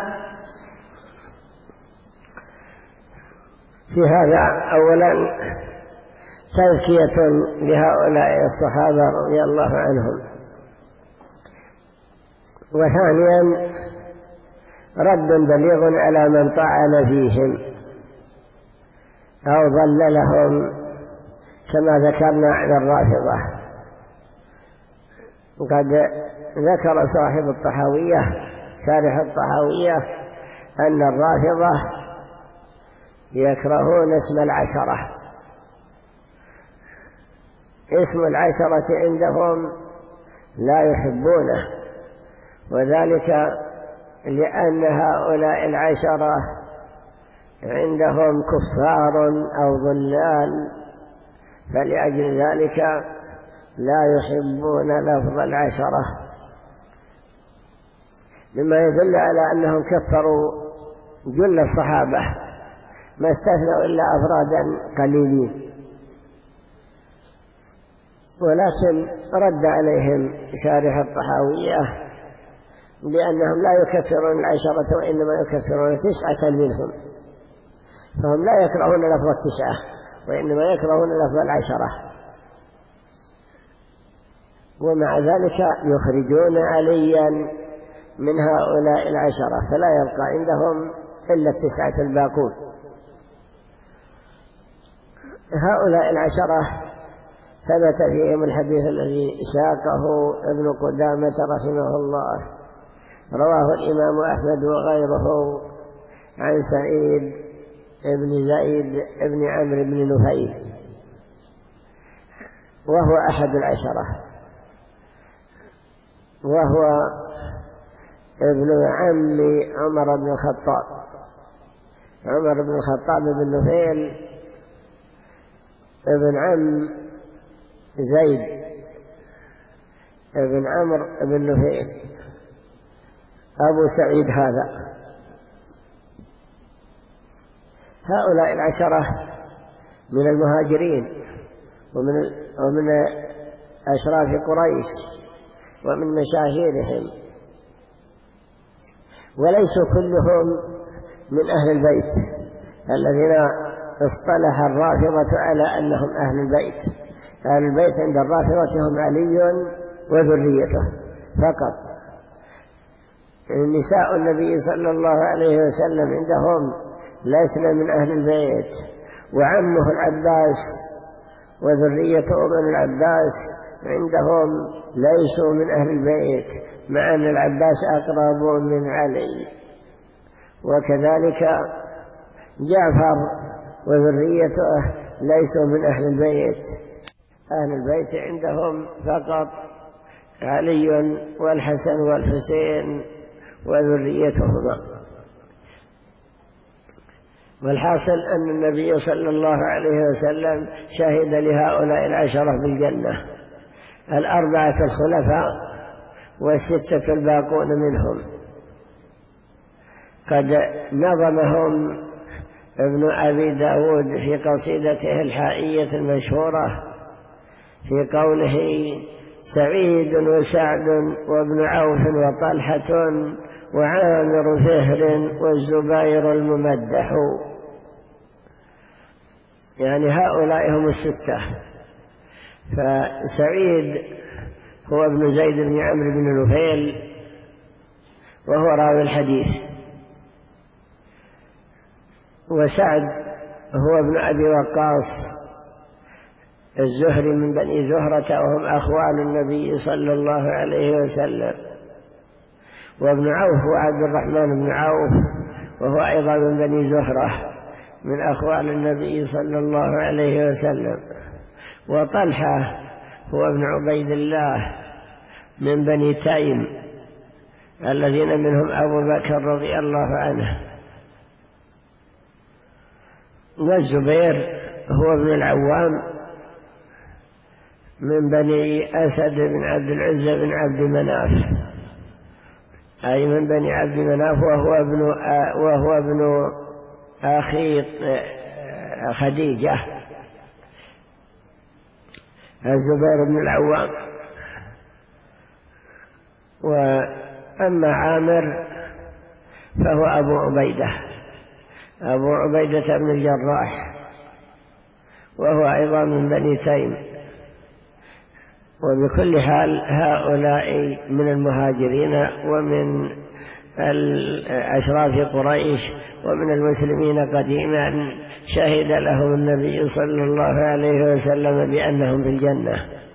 في هذا أولا تزكية لهؤلاء الصحابة رضي الله عنهم، وثانيا رد بليغ على من طعن فيهم أو ضللهم كما ذكرنا على الرافضة. وقد ذكر صاحب الطحاوية شارح الطحاوية أن الرافضة يكرهون اسم العشرة. اسم العشرة عندهم لا يحبونه، وذلك لأن هؤلاء العشرة عندهم كفار أو ضلال، فلأجل ذلك لا يحبون لفظ العشرة، مما يدل على أنهم كفروا جل الصحابة ما استثنوا إلا أفرادا قليلين. ولكن رد عليهم شارح الطحاوية بأنهم لا يكفرون العشرة وإنما يكفرون 9 منهم، فهم لا يكرهون لفظ 9 وإنما يكرهون لفظ 10، ومع ذلك يخرجون عليا من هؤلاء 10، فلا يبقى عندهم إلا 9 الباقون. هؤلاء 10 ثبت فيهم الحديث الذي ساقه ابن قدامة رحمه الله، رواه الإمام أحمد وغيره عن سعيد بن زيد بن عمرو بن نفيل وهو أحد العشرة، وهو ابن عم عمر بن الخطاب. عمر بن الخطاب بن نفيل ابن عم زيد ابن عمرو بن نفيل أبو سعيد. هؤلاء العشرة من المهاجرين ومن أشراف قريش ومن مشاهيرهم، وليسوا كلهم من أهل البيت الذين اصطلح الرافضة على أنهم أهل البيت. أهل البيت عند الرافضة هم علي وذريته فقط. نساء النبي صلى الله عليه وسلم عندهم لسنا من أهل البيت، وعمه العباس وذريته من العباس عندهم ليسوا من أهل البيت، مع أن العباس أقرب من علي. وكذلك جعفر وذريته ليسوا من أهل البيت. أهل البيت عندهم فقط علي والحسن والحسين وذريتهما. والحاصل أن النبي صلى الله عليه وسلم شهد لهؤلاء العشرة بالجنة، 4 الخلفاء و6 الباقون منهم. قد نظمهم ابن أبي داود في قصيدته الحائية المشهورة في قوله: سعيد وسعد وابن عوف وطلحة وعامر فهر والزبير الممدح. يعني هؤلاء هم 6. فسعيد هو ابن زيد بن عمرو بن نفيل وهو راوي الحديث، وسعد هو ابن أبي وقاص الزهري من بني زهرة، وهم أخوال النبي صلى الله عليه وسلم. وابن عوف هو عبد الرحمن بن عوف، وهو أيضا من بني زهرة من أخوال النبي صلى الله عليه وسلم. وطلحة هو ابن عبيد الله من بني تيم الذين منهم أبو بكر رضي الله عنه. والزبير هو ابن العوام من بني أسد بن عبد العزة بن عبد مناف، أي من بني عبد مناف، وهو ابن أخي خديجة الزبير بن العوام. وأما عامر فهو أبو عبيدة بن الجراح، وهو أيضا من بني تيم. وبكل حال هؤلاء من المهاجرين ومن أشراف قريش ومن المسلمين قديما، شهد لهم النبي صلى الله عليه وسلم بأنهم في الجنة.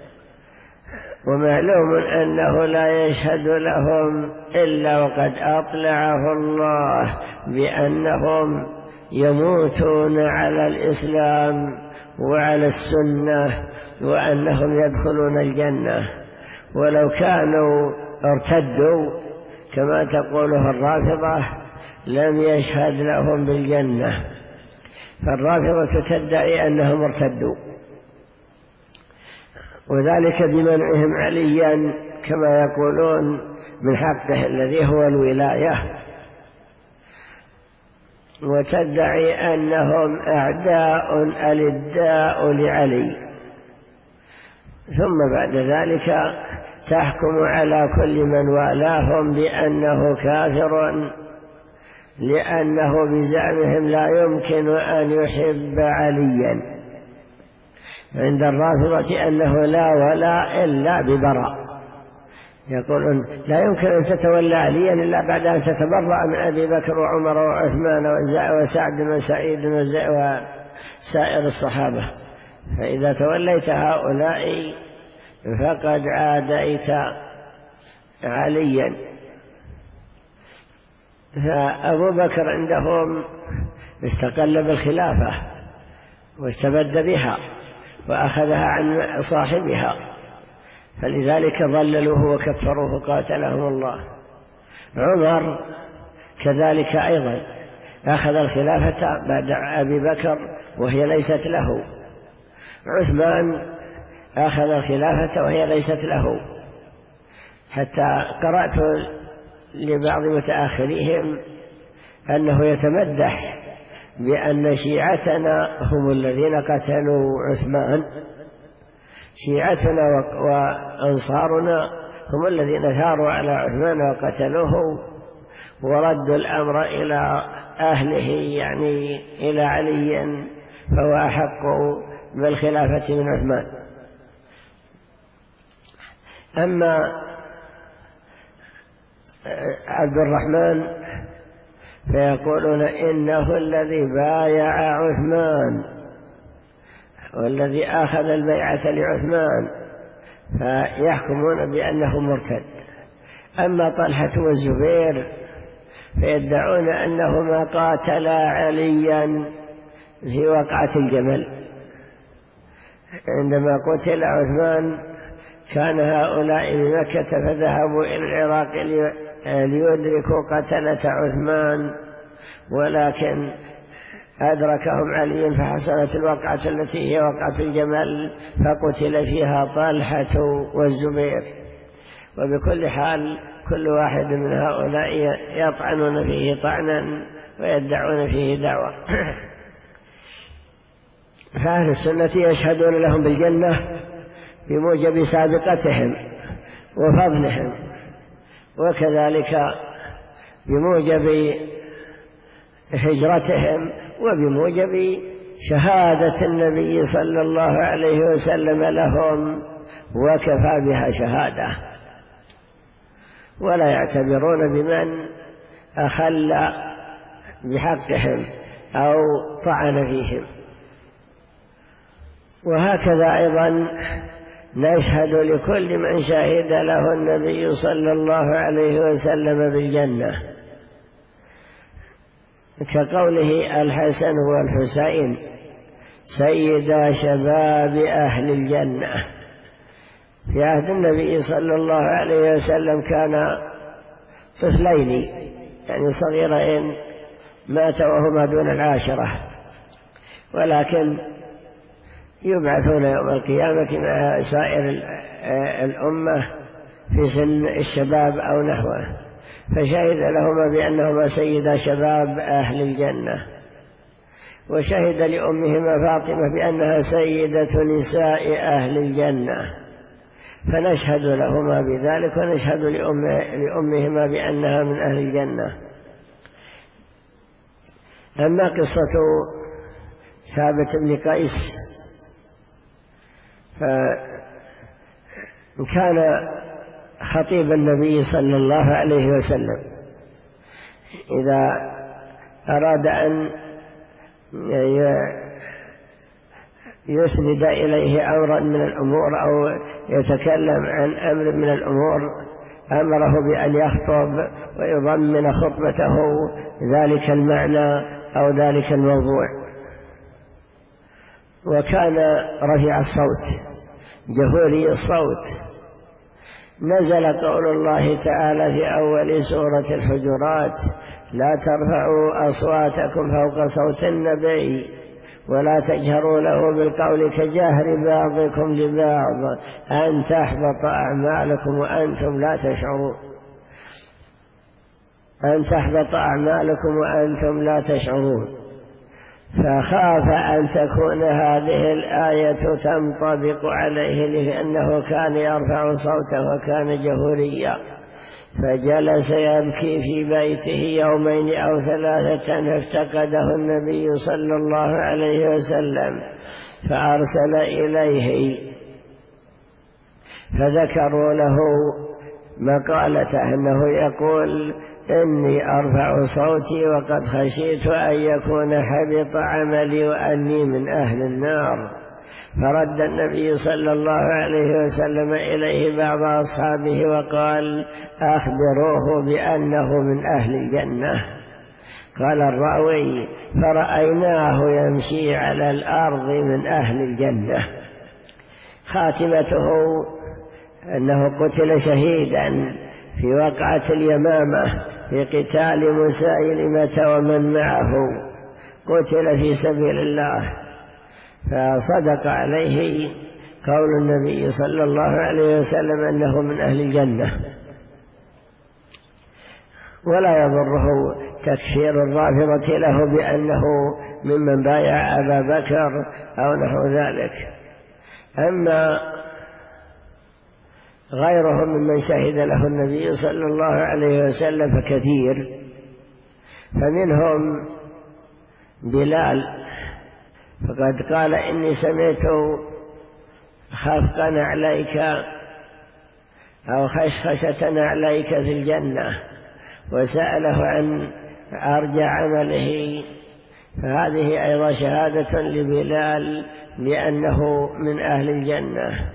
ومعلوم أنه لا يشهد لهم إلا وقد أطلعه الله بأنهم يموتون على الإسلام وعلى السنة، وأنهم يدخلون الجنة. ولو كانوا ارتدوا كما تقوله الرافضة لم يشهد لهم بالجنة، فالرافضة تدعي أنهم ارتدوا، وذلك بمنعهم عليا كما يقولون من حقه الذي هو الولاية، وتدعي أنهم أعداء ألداء لعلي. ثم بعد ذلك تحكم على كل من والاهم بأنه كافر، لأنه بزعمهم لا يمكن أن يحب عليا. عند الرافضة أنه لا ولا إلا ببراء، يقولون لا يمكن أن تتولى عليا إلا بعد أن تتبرأ من أبي بكر وعمر وعثمان وسعد وسعيد وسائر الصحابة، فإذا توليت هؤلاء فقد عاديت عليا. فأبو بكر عندهم استقل بالخلافة واستبد بها، وأخذها عن صاحبها، فلذلك ضللوه وكفروه قاتلهم الله. عمر كذلك أيضا أخذ الخلافة بعد أبي بكر وهي ليست له. عثمان أخذ الخلافة وهي ليست له، حتى قرأت لبعض متأخريهم أنه يتمدح بأن شيعتنا هم الذين قتلوا عثمان، شيعتنا وأنصارنا هم الذين ثاروا على عثمان وقتلوه وردوا الأمر إلى أهله، يعني إلى علي، فهو أحق بالخلافة من عثمان. أما عبد الرحمن فيقولون إنه الذي بايع عثمان والذي أخذ البيعة لعثمان، فيحكمون بأنه مرتد. أما طلحة والزبير فيدعون أنهما قاتلا عليا في وقعة الجمل. عندما قتل عثمان كان هؤلاء بمكة فذهبوا إلى العراق ليدركوا قتلة عثمان، ولكن أدركهم علي فحصلت الوقعة التي هي وقعة الجمل فقتل فيها طلحة والزبير. وبكل حال كل واحد من هؤلاء يطعنون فيه طعنا ويدعون فيه دعوة. فأهل السنة يشهدون لهم بالجنة بموجب سابقتهم وفضلهم، وكذلك بموجب هجرتهم وبموجب شهادة النبي صلى الله عليه وسلم لهم، وكفى بها شهادة، ولا يعتبرون بمن أخل بحقهم أو طعن فيهم. وهكذا أيضا نشهد لكل من شهد له النبي صلى الله عليه وسلم بالجنة، كقوله الحسن والحسين سيدا شباب أهل الجنة. في عهد النبي صلى الله عليه وسلم كان طفلين يعني صغيرين ماتا وهما دون العاشرة، ولكن يبعثون يوم القيامة مع سائر الأمة في سن الشباب أو نحوه، فشهد لهما بأنهما سيدا شباب أهل الجنة. وشهد لأمهما فاطمة بأنها سيدة نساء أهل الجنة، فنشهد لهما بذلك، ونشهد لأمهما بأنها من أهل الجنة. أما قصة ثابت بن قيس فكان خطيب النبي صلى الله عليه وسلم إذا أراد أن يسند إليه أمرا من الأمور أو يتكلم عن أمر من الأمور أمره بأن يخطب ويضمن خطبته ذلك المعنى أو ذلك الموضوع. وكان رفيع الصوت جهوري الصوت. نزل قول الله تعالى في أول سورة الحجرات لا ترفعوا أصواتكم فوق صوت النبي ولا تجهروا له بالقول كجهر بعضكم لبعض أن تحبط أعمالكم وأنتم لا تشعرون. أن تحبط أعمالكم وأنتم لا تشعرون. فخاف أن تكون هذه الآية تنطبق عليه لأنه كان يرفع صوته وكان جهوريا، فجلس يبكي في بيته يومين أو ثلاثة فافتقده النبي صلى الله عليه وسلم فأرسل إليه فذكروا له مقالته أنه يقول إني أرفع صوتي وقد خشيت أن يكون حبط عملي وأني من أهل النار. فرد النبي صلى الله عليه وسلم إليه بعض أصحابه وقال أخبروه بأنه من أهل الجنة. قال الراوي فرأيناه يمشي على الأرض من أهل الجنة. خاتمته أنه قتل شهيدا في وقعة اليمامة في قتال مسيلمة ومن معه، قتل في سبيل الله، فصدق عليه قول النبي صلى الله عليه وسلم أنه من أهل الجنة. ولا يضره تكفير الرافضة له بأنه ممن بايع أبا بكر أو نحو ذلك. أما غيره ممن شهد له النبي صلى الله عليه وسلم فكثير، فمنهم بلال، فقد قال إني سمعت خفق نعليك أو خشخشة نعليك في الجنة، وسأله عن أرجى عمله، فهذه أيضا شهادة لبلال بأنه من أهل الجنة.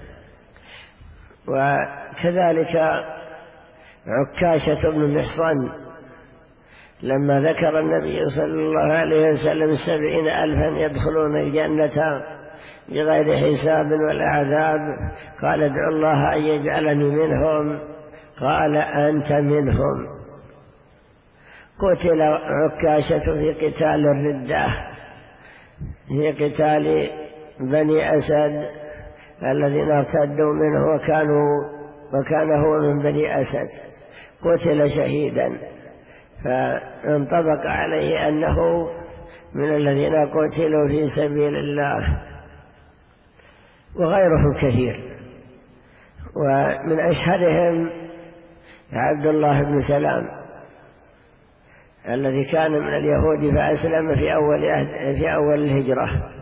وكذلك عكاشة بن محصن لما ذكر النبي صلى الله عليه وسلم 70,000 يدخلون الجنة بغير حساب ولا عذاب، قال ادعو الله أن يجعلني منهم، قال أنت منهم. قتل عكاشة في قتال الردة، في قتال بني أسد الذين ارتدوا منه وكان هو من بني أسد، قتل شهيدا، فانطبق عليه أنه من الذين قتلوا في سبيل الله. وغيرهم كثير، ومن أشهرهم عبد الله بن سلام الذي كان من اليهود فأسلم في أول الهجرة.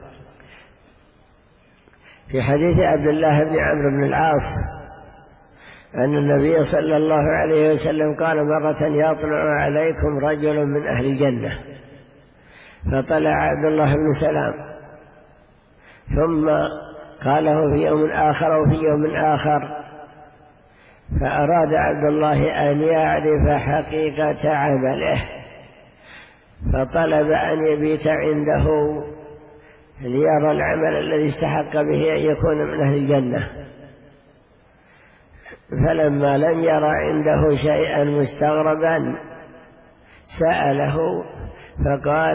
في حديث عبد الله بن عمرو بن العاص أن النبي صلى الله عليه وسلم قال مرة يطلع عليكم رجل من أهل الجنة، فطلع عبد الله بن سلام، ثم قاله في يوم آخر وفي يوم آخر، فأراد عبد الله أن يعرف حقيقة عمله، فطلب أن يبيت عنده ليرى العمل الذي استحق به أن يكون من أهل الجنة. فلما لم يرى عنده شيئا مستغربا سأله، فقال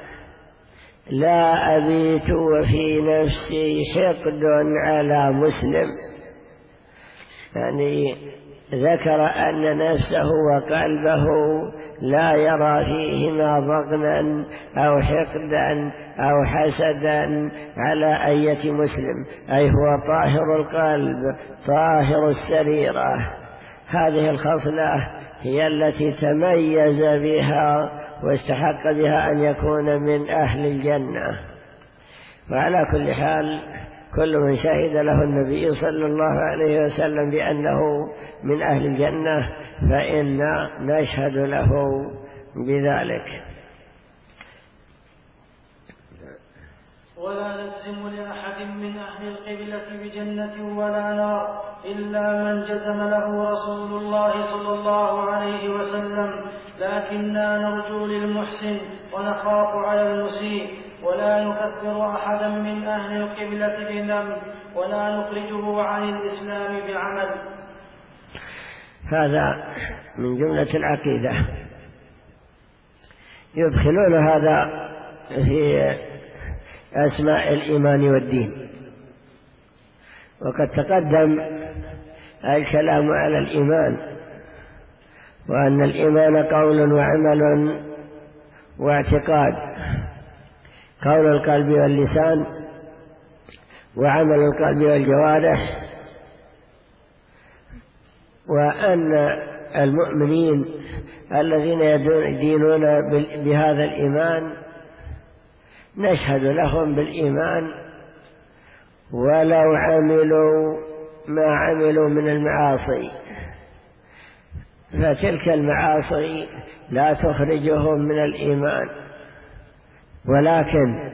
لا أبيت وفي نفسي حقد على مسلم، يعني ذكر أن نفسه وقلبه لا يرى فيهما ضغنا أو حقدا أو حسدا على أية مسلم، أي هو طاهر القلب طاهر السريرة. هذه الخصلة هي التي تميز بها واستحق بها أن يكون من أهل الجنة. وعلى كل حال كل من شهد له النبي صلى الله عليه وسلم بأنه من أهل الجنة فإنا نشهد له بذلك. ولا نجزم لأحد من أهل القبلة بجنة ولا نار إلا من جزم له رسول الله صلى الله عليه وسلم، لكننا نرجو للمحسن ونخاف على المسيء، ولا نكفر أحدا من أهل القبلة بذنب، ولا نخرجه عن الإسلام بعمل. هذا من جملة العقيدة، يدخلون هذا في أسماء الإيمان والدين. وقد تقدم الكلام على الإيمان، وأن الإيمان قول وعمل واعتقاد، قول القلب واللسان وعمل القلب والجوارح، وأن المؤمنين الذين يدينون بهذا الإيمان نشهد لهم بالإيمان ولو عملوا ما عملوا من المعاصي، فتلك المعاصي لا تخرجهم من الإيمان. ولكن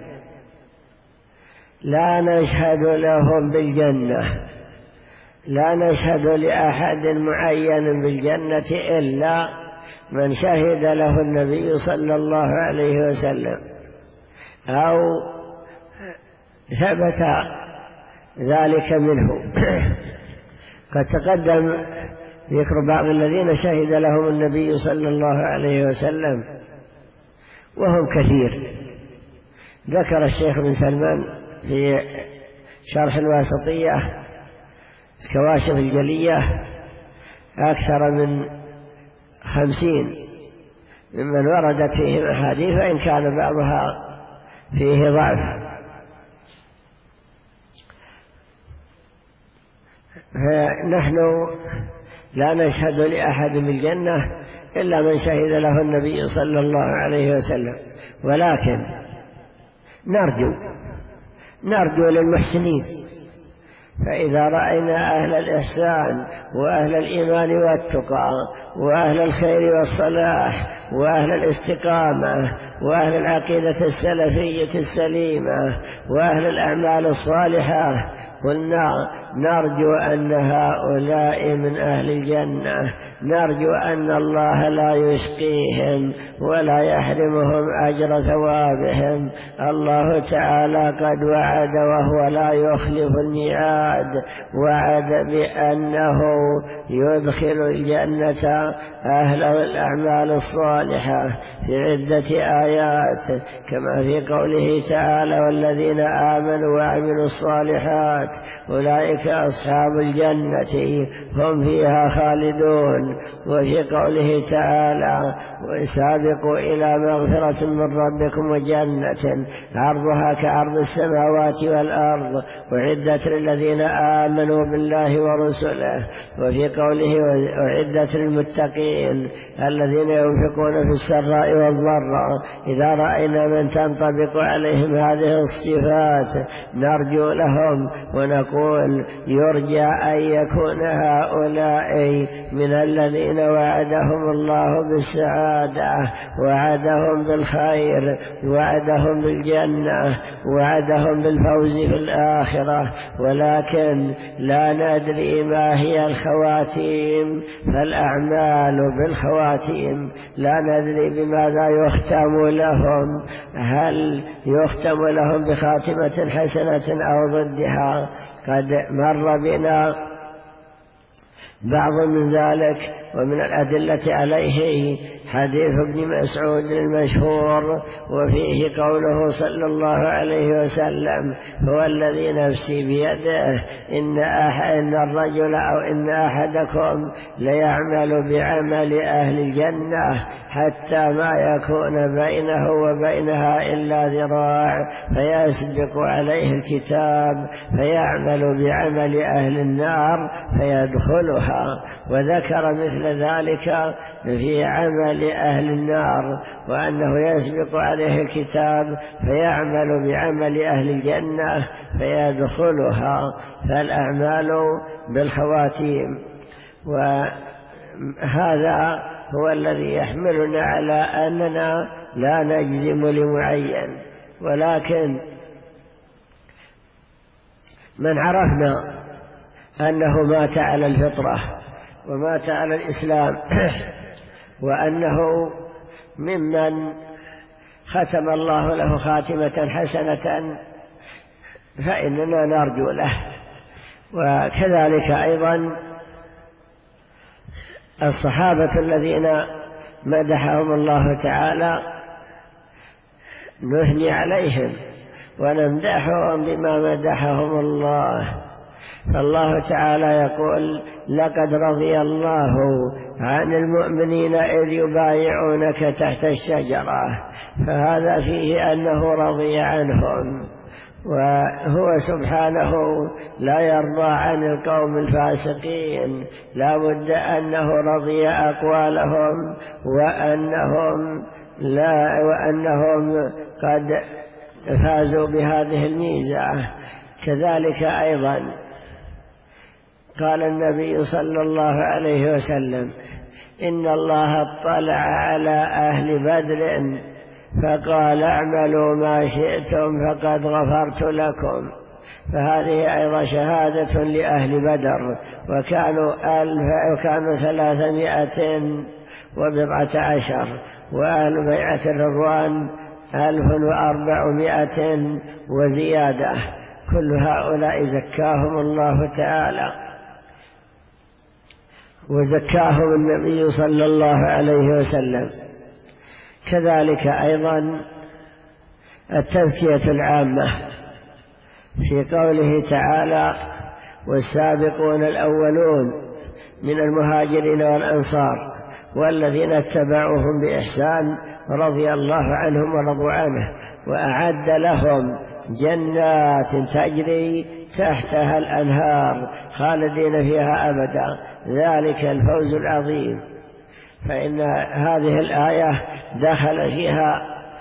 لا نشهد لهم بالجنة، لا نشهد لأحد معين بالجنة إلا من شهد له النبي صلى الله عليه وسلم، أو ثبت ذلك منه. قد تقدم ذكر بعض الذين شهد لهم النبي صلى الله عليه وسلم وهم كثير. ذكر الشيخ بن سلمان في شرح الواسطية كواشف الجلية أكثر من 50 ممن وردت فيهم أحاديث، وإن كان بعضها فيه ضعف. فنحن لا نشهد لأحد بالجنة إلا من شهد له النبي صلى الله عليه وسلم، ولكن نرجو للمحسنين. فإذا رأينا أهل الإحسان وأهل الإيمان والتقى وأهل الخير والصلاح وأهل الاستقامة وأهل العقيدة السلفية السليمة وأهل الأعمال الصالحة، قلنا نرجو أن هؤلاء من أهل الجنة، نرجو أن الله لا يشقيهم ولا يحرمهم أجر ثوابهم. الله تعالى قد وعد وهو لا يخلف الميعاد، وعد بأنه يدخل الجنة أهل الأعمال الصالحة في عدة آيات، كما في قوله تعالى: والذين آمنوا وعملوا الصالحات أولئك أصحاب الجنة هم فيها خالدون. وفي قوله تعالى: وسابقوا إلى مغفرة من ربكم وجنة عرضها كعرض السماوات والأرض أعدت للذين آمنوا بالله ورسله. وفي قوله: أعدت للمتقين الذين ينفقون في السراء والضراء. إذا رأينا من تنطبق عليهم هذه الصفات نرجو لهم ونقول: يرجى أن يكون هؤلاء من الذين وعدهم الله بالسعادة، وعدهم بالخير، وعدهم بالجنة، وعدهم بالفوز في الآخرة. ولكن لا ندري ما هي الخواتيم، فالأعمال بالخواتيم لا ندري بماذا يختم لهم، هل يختم لهم بخاتمة حسنة أو ضدها؟ قد مر بنا بعض من ذلك، ومن الأدلة عليه حديث ابن مسعود المشهور، وفيه قوله صلى الله عليه وسلم: هو الذي نفسي بيده إن الرجل أو إن أحدكم ليعمل بعمل أهل الجنة حتى ما يكون بينه وبينها إلا ذراع، فيسبق عليه الكتاب فيعمل بعمل أهل النار فيدخلها. وذكر مثل ذلك في عمل أهل النار، وأنه يسبق عليه الكتاب فيعمل بعمل أهل الجنة فيدخلها. فالأعمال بالخواتيم، وهذا هو الذي يحملنا على أننا لا نجزم لمعين. ولكن من عرفنا أنه مات على الفطرة ومات على الإسلام، وأنه ممن ختم الله له خاتمة حسنة، فإننا نرجو له. وكذلك أيضا الصحابة الذين مدحهم الله تعالى نثني عليهم ونمدحهم بما مدحهم الله. فالله تعالى يقول: لقد رضي الله عن المؤمنين إذ يبايعونك تحت الشجرة. فهذا فيه أنه رضي عنهم، وهو سبحانه لا يرضى عن القوم الفاسقين، لا بد أنه رضي أقوالهم وأنهم قد فازوا بهذه الميزة. كذلك أيضا قال النبي صلى الله عليه وسلم: إن الله اطلع على أهل بدر فقال: اعملوا ما شئتم فقد غفرت لكم. فهذه أيضا شهادة لأهل بدر، وكانوا 314، وأهل بيعة الرضوان 1400 وزيادة. كل هؤلاء زكاهم الله تعالى وزكاهم النبي صلى الله عليه وسلم. كذلك أيضا التزكية العامة في قوله تعالى: والسابقون الأولون من المهاجرين والأنصار والذين اتبعوهم بإحسان رضي الله عنهم ورضوا عنه وأعد لهم جنات تجري تحتها الأنهار خالدين فيها أبدا ذلك الفوز العظيم. فإن هذه الآية دخل فيها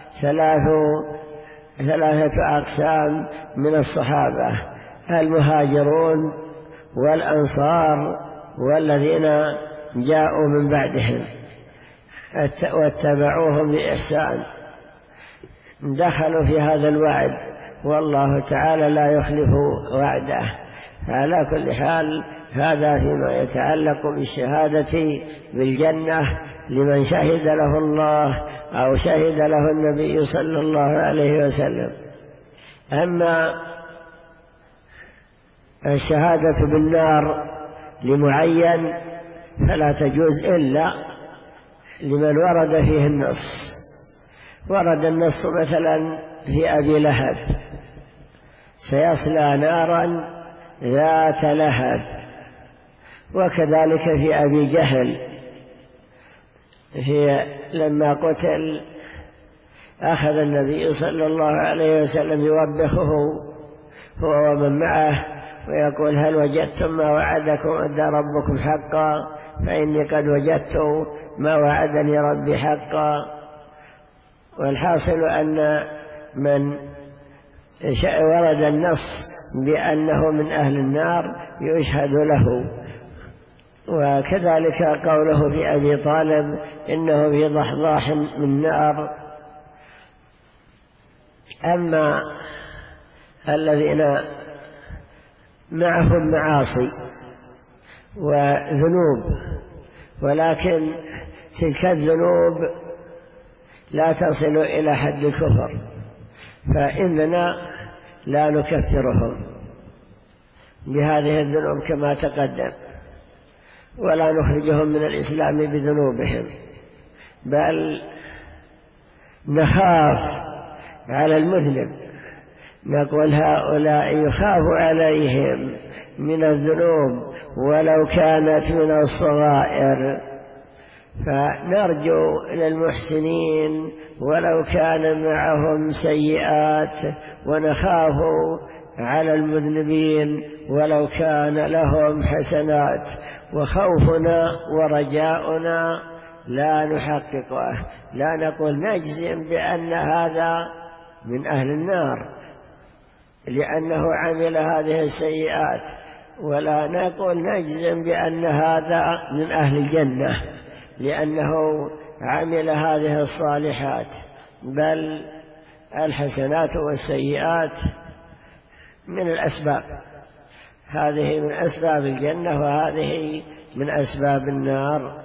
ثلاثة أقسام من الصحابة: المهاجرون والأنصار والذين جاءوا من بعدهم واتبعوهم بإحسان، دخلوا في هذا الوعد، والله تعالى لا يخلف وعده. على كل حال هذا فيما يتعلق بالشهادة بالجنة لمن شهد له الله أو شهد له النبي صلى الله عليه وسلم. أما الشهادة بالنار لمعين فلا تجوز إلا لمن ورد فيه النص. ورد النص مثلا في أبي لهب: سيصلى نارا ذات لهب. وكذلك في أبي جهل لما قتل أخذ النبي صلى الله عليه وسلم يوبخه هو ومن معه ويقول: هل وجدتم ما وعدكم أدى ربكم حقا؟ فإني قد وجدت ما وعدني ربي حقا. والحاصل أن من ورد النص بأنه من أهل النار يشهد له. وكذلك قوله في أبي طالب: إنه في ضحضاح من نار. أما الذين معهم معاصي وذنوب ولكن تلك الذنوب لا تصل إلى حد الكفر فإننا لا نكفرهم بهذه الذنوب كما تقدم، ولا نخرجهم من الإسلام بذنوبهم، بل نخاف على المذنب، نقول: هؤلاء يخاف عليهم من الذنوب ولو كانت من الصغائر، فنرجو للمحسنين ولو كان معهم سيئات، ونخاف على المذنبين ولو كان لهم حسنات. وخوفنا ورجاؤنا لا نحققه، لا نقول نجزم بأن هذا من أهل النار لأنه عمل هذه السيئات، ولا نقول نجزم بأن هذا من أهل الجنة لأنه عمل هذه الصالحات، بل الحسنات والسيئات من الأسباب، هذه من أسباب الجنة وهذه من أسباب النار.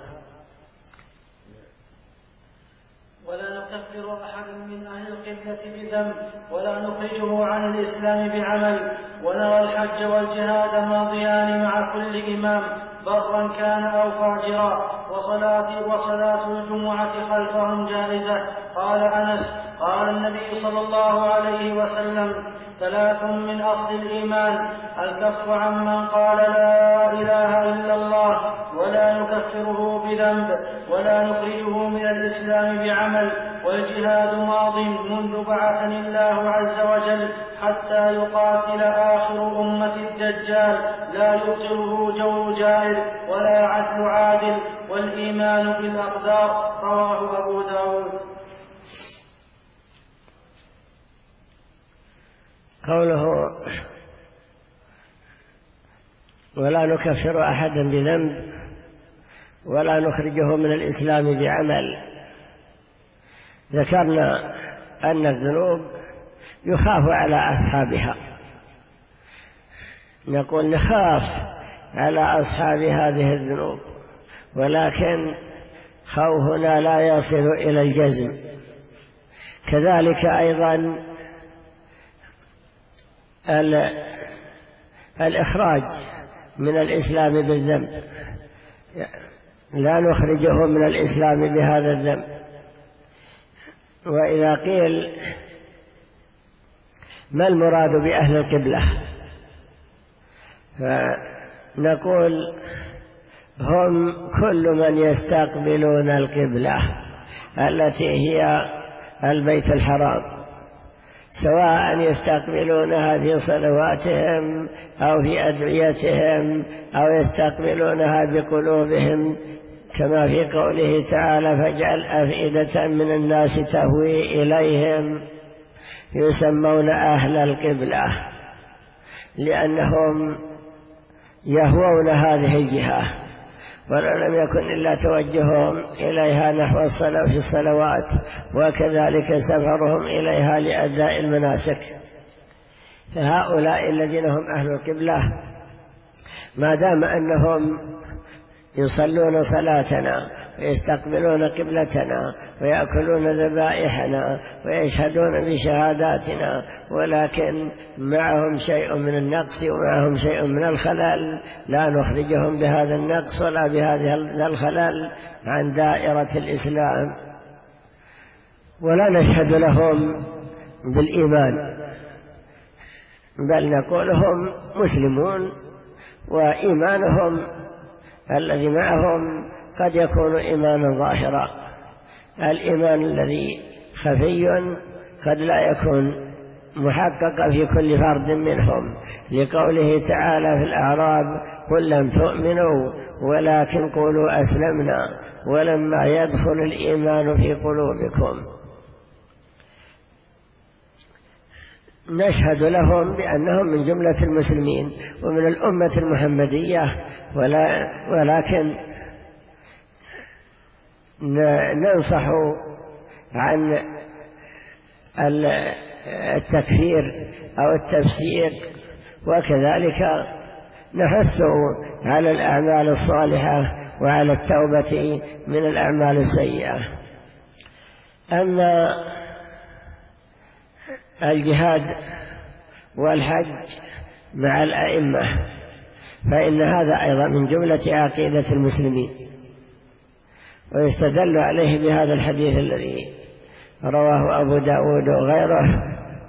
ولا نكفر أحدا من أهل القبلة بذنب ولا نخرجه عن الإسلام بعمل، ونرى الحج والجهاد ماضيان مع كل إمام برا كان أو فاجرا، وصلاة الجمعة خلفهم جائزة. قال أنس: قال النبي صلى الله عليه وسلم: 3 من أصل الإيمان: الكف عمن قال لا إله إلا الله ولا نكفره بذنب ولا نخرجه من الإسلام بعمل، والجهاد ماض منذ بعثني الله عز وجل حتى يقاتل آخر أمة الدجال لا يبطله جور جائر ولا عدل عادل، والإيمان بالأقدار. رواه أبو داود. قوله ولا نكفر أحدا بذنب ولا نخرجه من الإسلام بعمل، ذكرنا أن الذنوب يخاف على أصحابها، نقول نخاف على أصحاب هذه الذنوب، ولكن خوفنا لا يصل إلى الجزم. كذلك أيضا الإخراج من الإسلام بالذنب، لا نخرجه من الإسلام بهذا الذنب. وإذا قيل ما المراد بأهل القبلة، فنقول هم كل من يستقبلون القبلة التي هي البيت الحرام، سواء يستقبلونها في صلواتهم أو في أدعيتهم أو يستقبلونها بقلوبهم، كما في قوله تعالى فاجعل أفئدة من الناس تهوي إليهم، يسمون أهل القبلة لأنهم يهوون هذه الجهة، ولو لم يكن إلا توجههم إليها نحو الصلاة في الصلوات، وكذلك سفرهم إليها لأداء المناسك. فهؤلاء الذين هم أهل القبلة ما دام أنهم يصلون صلاتنا ويستقبلون قبلتنا ويأكلون ذبائحنا ويشهدون بشهاداتنا، ولكن معهم شيء من النقص ومعهم شيء من الخلل، لا نخرجهم بهذا النقص ولا بهذا الخلل عن دائرة الإسلام، ولا نشهد لهم بالإيمان، بل نقول هم مسلمون، وإيمانهم الذي معهم قد يكون إيمانا ظاهرا. الإيمان الذي خفي قد لا يكون محققا في كل فرد منهم، لقوله تعالى في الأعراب قل لم تؤمنوا ولكن قولوا أسلمنا ولما يدخل الإيمان في قلوبكم. نشهد لهم بأنهم من جملة المسلمين ومن الأمة المحمدية، ولكن ننصح عن التكفير أو التفسيق، وكذلك نحث على الأعمال الصالحة وعلى التوبة من الأعمال السيئة. أما الجهاد والحج مع الأئمة فإن هذا أيضا من جملة عقيدة المسلمين، ويستدل عليه بهذا الحديث الذي رواه أبو داود وغيره،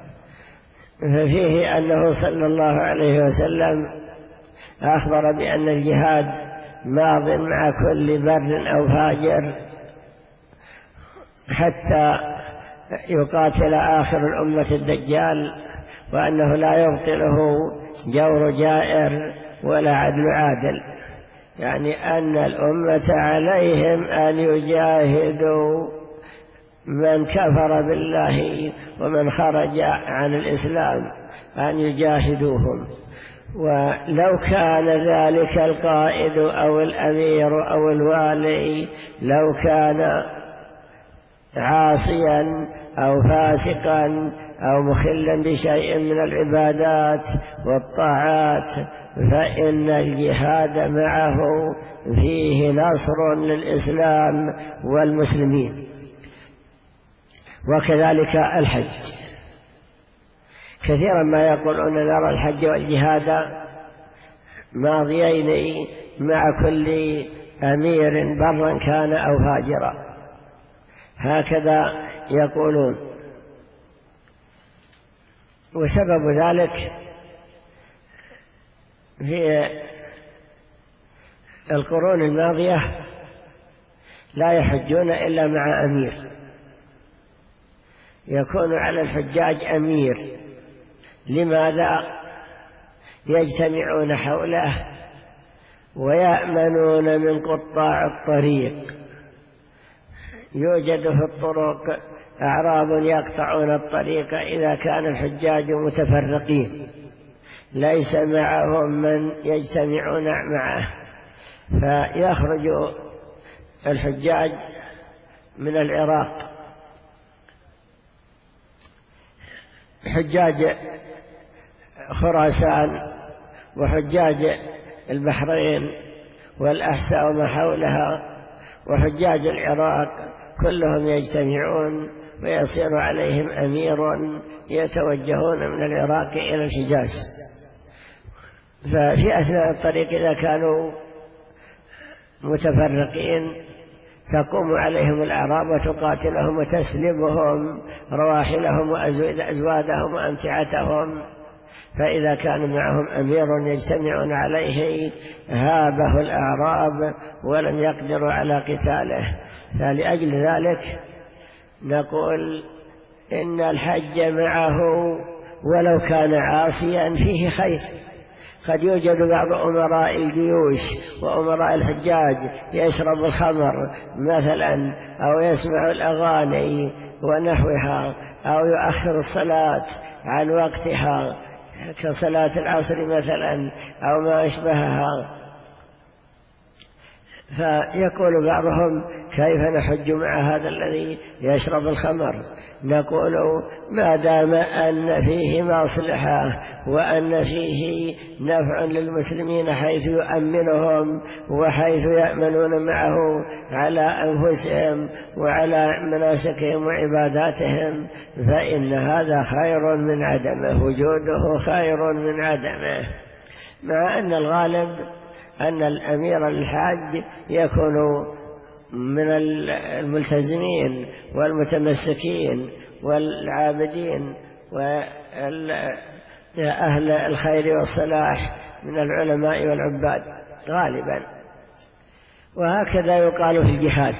ففيه أنه صلى الله عليه وسلم أخبر بأن الجهاد ماض مع كل بر أو فاجر حتى يقاتل آخر الأمة الدجال، وأنه لا يبطله جور جائر ولا عدل عادل، يعني أن الأمة عليهم أن يجاهدوا من كفر بالله ومن خرج عن الإسلام، أن يجاهدوهم. ولو كان ذلك القائد أو الأمير أو الوالي لو كان عاصيا أو فاسقا أو مخلا بشيء من العبادات والطاعات، فإن الجهاد معه فيه نصر للإسلام والمسلمين. وكذلك الحج، كثيرا ما يقولون نرى الحج والجهاد ماضيين مع كل أمير برا كان أو فاجرا، هكذا يقولون. وسبب ذلك في القرون الماضية لا يحجون إلا مع أمير، يكون على الحجاج أمير. لماذا؟ يجتمعون حوله ويأمنون من قطاع الطريق. يوجد في الطرق أعراب يقطعون الطريق إذا كان الحجاج متفرقين، ليس معهم من يجتمعون معه، فيخرج الحجاج من العراق، حجاج خراسان وحجاج البحرين والأحساء وما حولها وحجاج العراق، كلهم يجتمعون ويصير عليهم أمير يتوجهون من العراق إلى الحجاز. ففي أثناء الطريق إذا كانوا متفرقين تقوم عليهم الأعراب وتقاتلهم وتسلبهم رواحلهم وأزوادهم وأمتعتهم، فإذا كان معهم أمير يجتمعون عليه هابه الأعراب ولم يقدروا على قتاله. فلأجل ذلك نقول إن الحج معه ولو كان عاصيا فيه خير. قد يوجد بعض أمراء الجيوش وأمراء الحجاج يشرب الخمر مثلا أو يسمع الأغاني ونحوها أو يؤخر الصلاة عن وقتها كصلاة العصر مثلا أو ما أشبهها. فيقول بعضهم كيف نحج مع هذا الذي يشرب الخمر؟ نقول ما دام أن فيه مصلحة وأن فيه نفع للمسلمين حيث يؤمنهم وحيث يأمنون معه على أنفسهم وعلى مناسكهم وعباداتهم فإن هذا خير من عدمه، وجوده خير من عدمه، مع أن الغالب أن الأمير الحاج يكون من الملتزمين والمتمسكين والعابدين وأهل الخير والصلاح من العلماء والعباد غالبا. وهكذا يقال في الجهاد،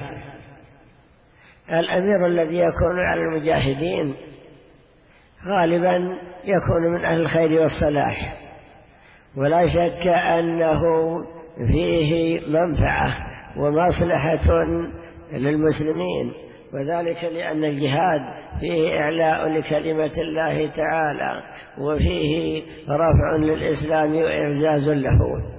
الأمير الذي يكون على المجاهدين غالبا يكون من أهل الخير والصلاح، ولا شك أنه فيه منفعة ومصلحة للمسلمين، وذلك لأن الجهاد فيه إعلاء لكلمة الله تعالى وفيه رفع للإسلام وإعزاز له.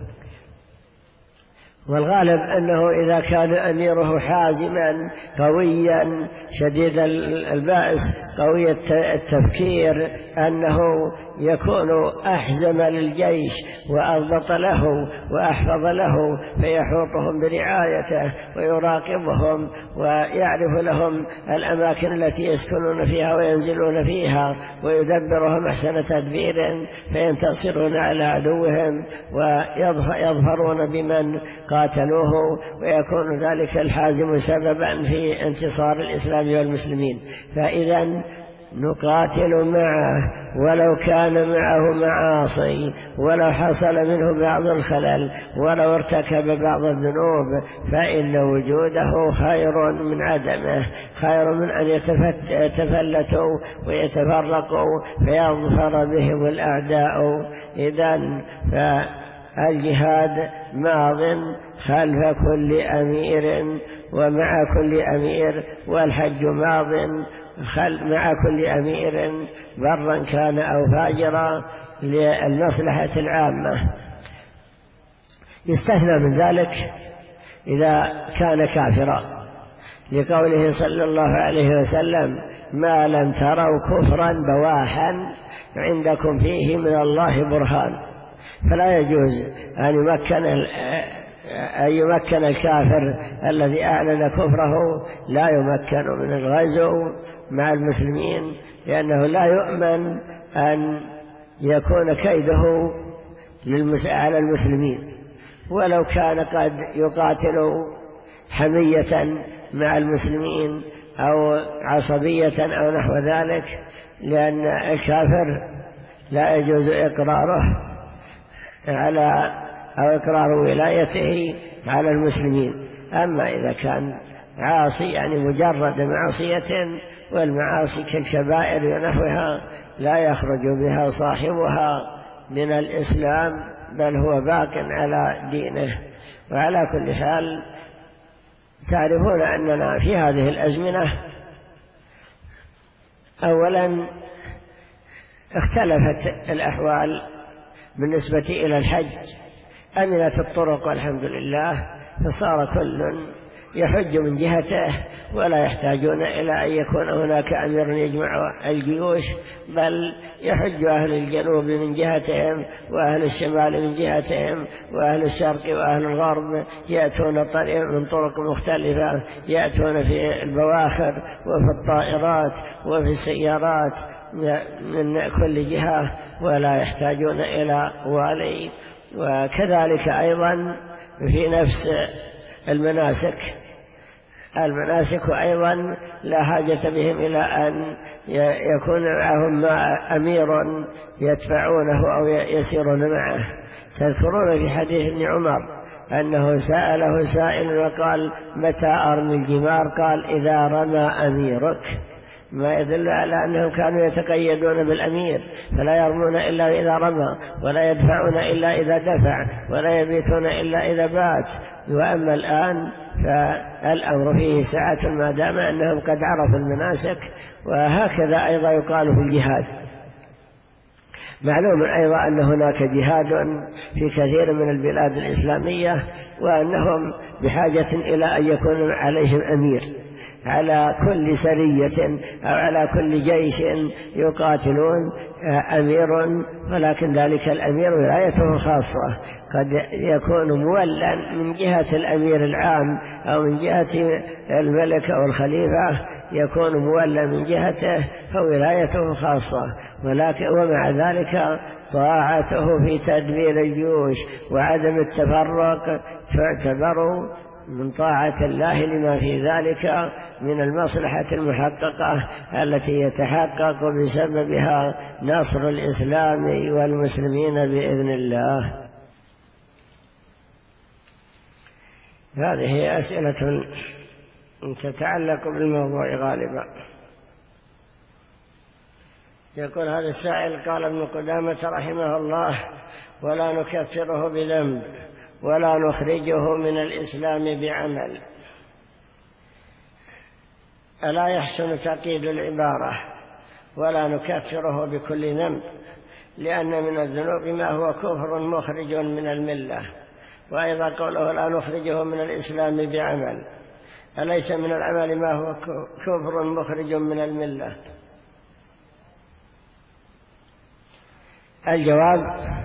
والغالب أنه إذا كان أميره حازما قويا شديد البأس قوي التفكير أنه يكون أحزم للجيش وأضبط له وأحفظ له، فيحوطهم برعايته ويراقبهم ويعرف لهم الأماكن التي يسكنون فيها وينزلون فيها ويدبرهم أحسن تدبير فينتصرون على عدوهم ويظفرون بمن قاتلوه، ويكون ذلك الحازم سببا في انتصار الإسلام والمسلمين. فإذا نقاتل معه ولو كان معه معاصي، ولو حصل منه بعض الخلل، ولو ارتكب بعض الذنوب، فإن وجوده خير من عدمه، خير من أن يتفلتوا ويتفرقوا فيظفر بهم الأعداء. إذن فالجهاد ماض خلف كل أمير ومع كل أمير، والحج ماض مع كل أمير برا كان أو فاجرا للمصلحة العامة. يستثنى من ذلك إذا كان كافرا، لقوله صلى الله عليه وسلم ما لم تروا كفرا بواحا عندكم فيه من الله برهان. فلا يجوز أن يمكن الكافر الذي أعلن كفره، لا يمكن من الغزو مع المسلمين، لأنه لا يؤمن أن يكون كيده على المسلمين، ولو كان قد يقاتل حمية مع المسلمين أو عصبية أو نحو ذلك، لأن الكافر لا يجوز إقراره أو إقرار ولايته على المسلمين. أما إذا كان عاصي يعني مجرد معصية، والمعاصي كالكبائر ونحوها لا يخرج بها صاحبها من الإسلام، بل هو باق على دينه. وعلى كل حال تعرفون أننا في هذه الأزمنة أولا اختلفت الأحوال بالنسبة إلى الحج، أمنت الطرق والحمد لله، فصار كل يحج من جهته، ولا يحتاجون إلى أن يكون هناك أمير يجمع الجيوش، بل يحج أهل الجنوب من جهتهم وأهل الشمال من جهتهم، وأهل الشرق وأهل الغرب يأتون من طرق مختلفة، يأتون في البواخر وفي الطائرات وفي السيارات من كل جهة، ولا يحتاجون إلى والي. وكذلك أيضا في نفس المناسك أيضا لا حاجة بهم إلى أن يكون معهم أمير يدفعونه أو يسيرون معه. تذكرون في حديث ابن عمر أنه سأله سائل وقال: متى أرمي الجمار؟ قال: إذا رمى أميرك. ما يدل على أنهم كانوا يتقيدون بالأمير، فلا يرمون إلا إذا رمى، ولا يدفعون إلا إذا دفع، ولا يبيتون إلا إذا بات. وأما الآن فالأمر فيه سعة ما دام أنهم قد عرفوا المناسك. وهكذا أيضا يقال في الجهاد. معلوم أيضا أن هناك جهاد في كثير من البلاد الإسلامية، وأنهم بحاجة إلى أن يكون عليهم أمير على كل سرية أو على كل جيش يقاتلون أمير، ولكن ذلك الأمير ولايته خاصة، قد يكون مولا من جهة الأمير العام أو من جهة الملك أو الخليفة، يكون مولا من جهته فولايته خاصة، ولكن ومع ذلك طاعته في تدبير الجيوش وعدم التفرق تعتبر من طاعة الله لما في ذلك من المصلحة المحققة التي يتحقق بسببها نصر الإسلام والمسلمين بإذن الله. هذه أسئلة تتعلق بالموضوع غالبا. يقول هذا السائل: قال ابن قدامة رحمه الله: ولا نكفره بذنب ولا نخرجه من الإسلام بعمل. ألا يحسن تقييد العبارة ولا نكفره بكل ذنب، لأن من الذنوب ما هو كفر مخرج من الملة، وأيضا قوله لا نخرجه من الإسلام بعمل، أليس من العمل ما هو كفر مخرج من الملة؟ الجواب: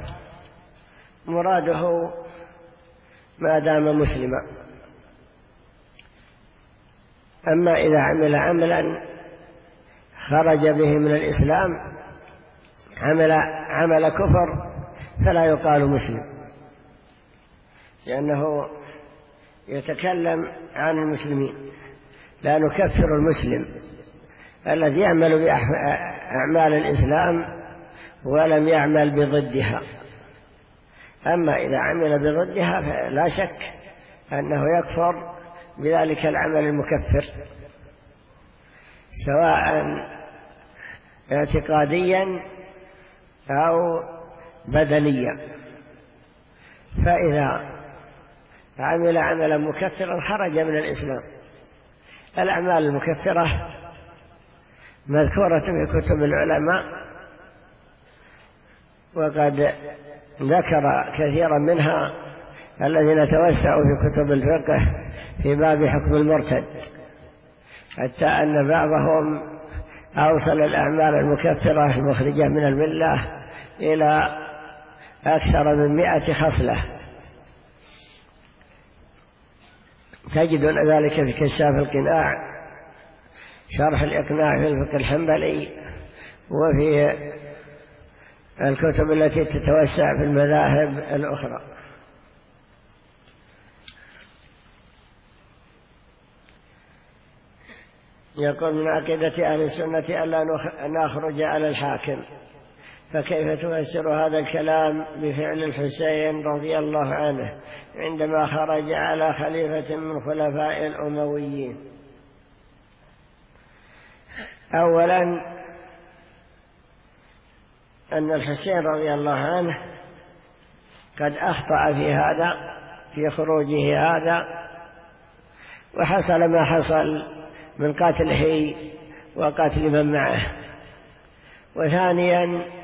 مراده ما دام مسلما. أما إذا عمل عملا خرج به من الإسلام، عمل كفر، فلا يقال مسلم، لأنه يتكلم عن المسلمين. لا نكفر المسلم الذي يعمل بأعمال الإسلام ولم يعمل بضدها. أما إذا عمل بضدها فلا شك أنه يكفر بذلك العمل المكفر، سواء اعتقاديا أو بدنيا. فإذا عمل عملا مكفرا خرج من الإسلام. الأعمال المكفرة مذكورة في كتب العلماء، وقد ذكر كثيرا منها الذين توسعوا في كتب الفقه في باب حكم المرتد، حتى أن بعضهم أوصل الأعمال المكفرة المخرجة من الملة إلى أكثر من 100 خصلة. تجدون ذلك في كشاف القناع، شرح الإقناع في الفقه الحنبلي، وفي الكتب التي تتوسع في المذاهب الأخرى. يقول من عقيدة أهل السنة ألا نخرج على الحاكم، فكيف تفسر هذا الكلام بفعل الحسين رضي الله عنه عندما خرج على خليفة من خلفاء الأمويين؟ أولا أن الحسين رضي الله عنه قد أخطأ في خروجه هذا، وحصل ما حصل من قتله وقتل من معه. وثانيا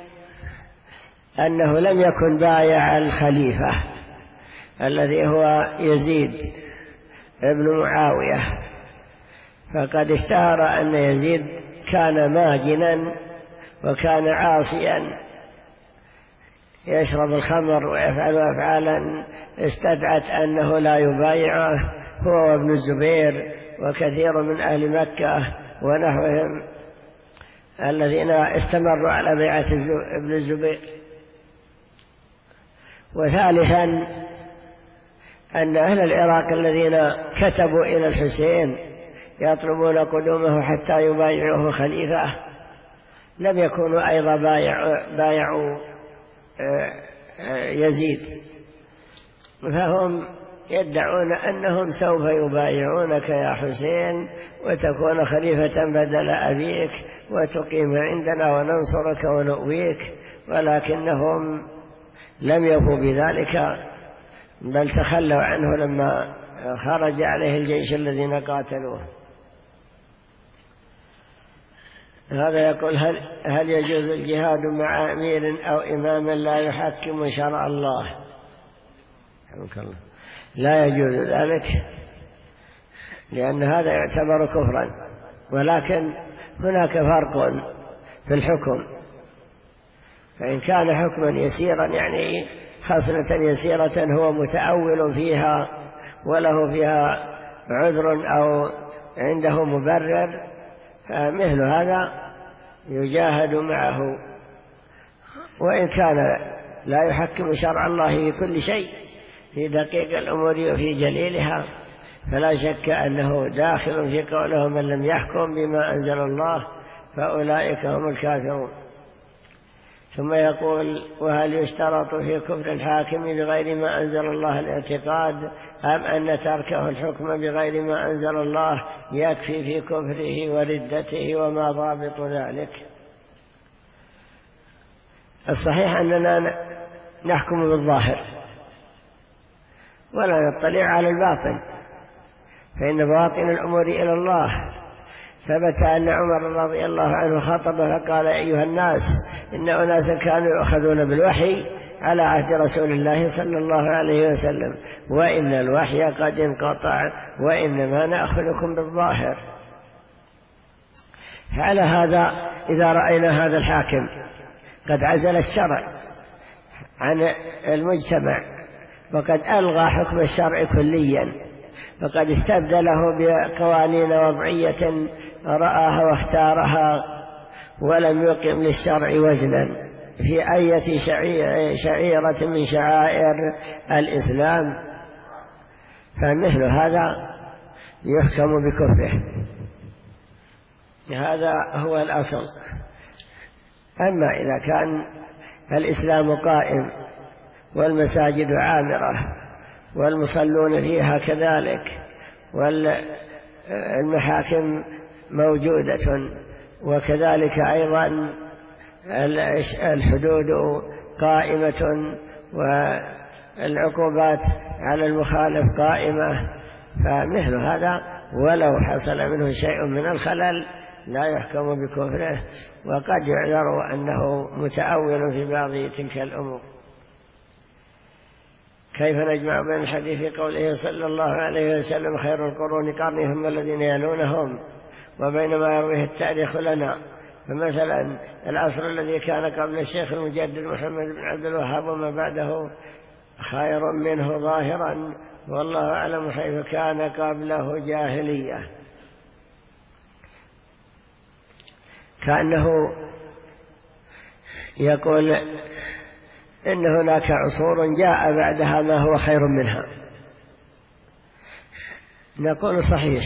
أنه لم يكن بايع الخليفة الذي هو يزيد ابن معاوية، فقد اشتهر أن يزيد كان ماجنا وكان عاصيا يشرب الخمر ويفعل أفعالا استدعت أنه لا يبايعه هو وابن الزبير وكثير من أهل مكة ونحوهم الذين استمروا على بيعة ابن الزبير. وثالثا أن أهل العراق الذين كتبوا إلى الحسين يطلبون قدومه حتى يبايعوه خليفة لم يكونوا أيضا بايعوا يزيد، فهم يدعون أنهم سوف يبايعونك يا حسين وتكون خليفة بدل أبيك وتقيم عندنا وننصرك ونؤويك، ولكنهم لم يفوا بذلك بل تخلوا عنه لما خرج عليه الجيش الذين قاتلوه. هذا يقول هل يجوز الجهاد مع أمير أو إمام لا يحكم شرع الله؟ لا يجوز ذلك، لأن هذا يعتبر كفرا، ولكن هناك فرق في الحكم، فإن كان حكما يسيرا يعني خصلة يسيرة هو متأول فيها وله فيها عذر أو عنده مبرر فمثل هذا يجاهد معه. وإن كان لا يحكم شرع الله في كل شيء في دقيق الأمور وفي جليلها فلا شك أنه داخل في قوله من لم يحكم بما أنزل الله فأولئك هم الكافرون. ثم يقول وهل يشترط في كفر الحاكم بغير ما أنزل الله الاعتقاد أم أن تركه الحكم بغير ما أنزل الله يكفي في كفره وردته وما ضابط ذلك؟ الصحيح أننا نحكم بالظاهر ولا نطلع على الباطن، فإن باطن الأمور إلى الله. ثبت أن عمر رضي الله عنه خطب فقال أيها الناس إن أناسا كانوا يؤخذون بالوحي على عهد رسول الله صلى الله عليه وسلم وإن الوحي قد انقطع وإنما نأخذكم بالظاهر. فعلى هذا إذا رأينا هذا الحاكم قد عزل الشرع عن المجتمع وقد ألغى حكم الشرع كليا وقد استبدله بقوانين وضعية رآها واختارها ولم يقم للشرع وزنا في أي شعيرة من شعائر الإسلام فمثل هذا يحكم بكفره. هذا هو الأصل. أما إذا كان الإسلام قائم والمساجد عامرة والمصلون فيها كذلك والمحاكم موجودة وكذلك أيضا الحدود قائمة والعقوبات على المخالف قائمة فمثل هذا ولو حصل منه شيء من الخلل لا يحكم بكفره وقد يعذر أنه متأول في بعض تلك الأمور. كيف نجمع بين الحديث قوله صلى الله عليه وسلم خير القرون قرني هم الذين يلونهم وبين ما يرويه التاريخ لنا؟ فمثلا العصر الذي كان قبل الشيخ المجدد محمد بن عبد الوهاب وما بعده خير منه ظاهرا والله أعلم حيث كان قبله جاهلية. كأنه يقول إن هناك عصور جاء بعدها ما هو خير منها. نقول صحيح،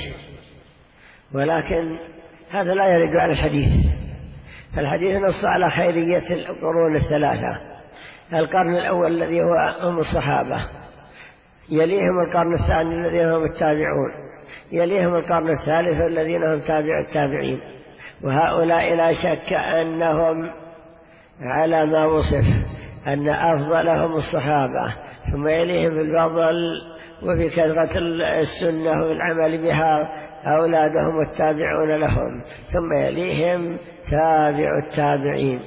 ولكن هذا لا يرد على الحديث، فالحديث نص على خيرية القرون الثلاثة. القرن الأول الذي هو هم الصحابة، يليهم القرن الثاني الذين هم التابعون، يليهم القرن الثالث الذين هم تابع التابعين، وهؤلاء لا شك أنهم على ما وصف أن أفضلهم الصحابة ثم يليهم بالفضل وفي كثرة السنة والعمل بها أولادهم التابعون لهم ثم يليهم تابع التابعين.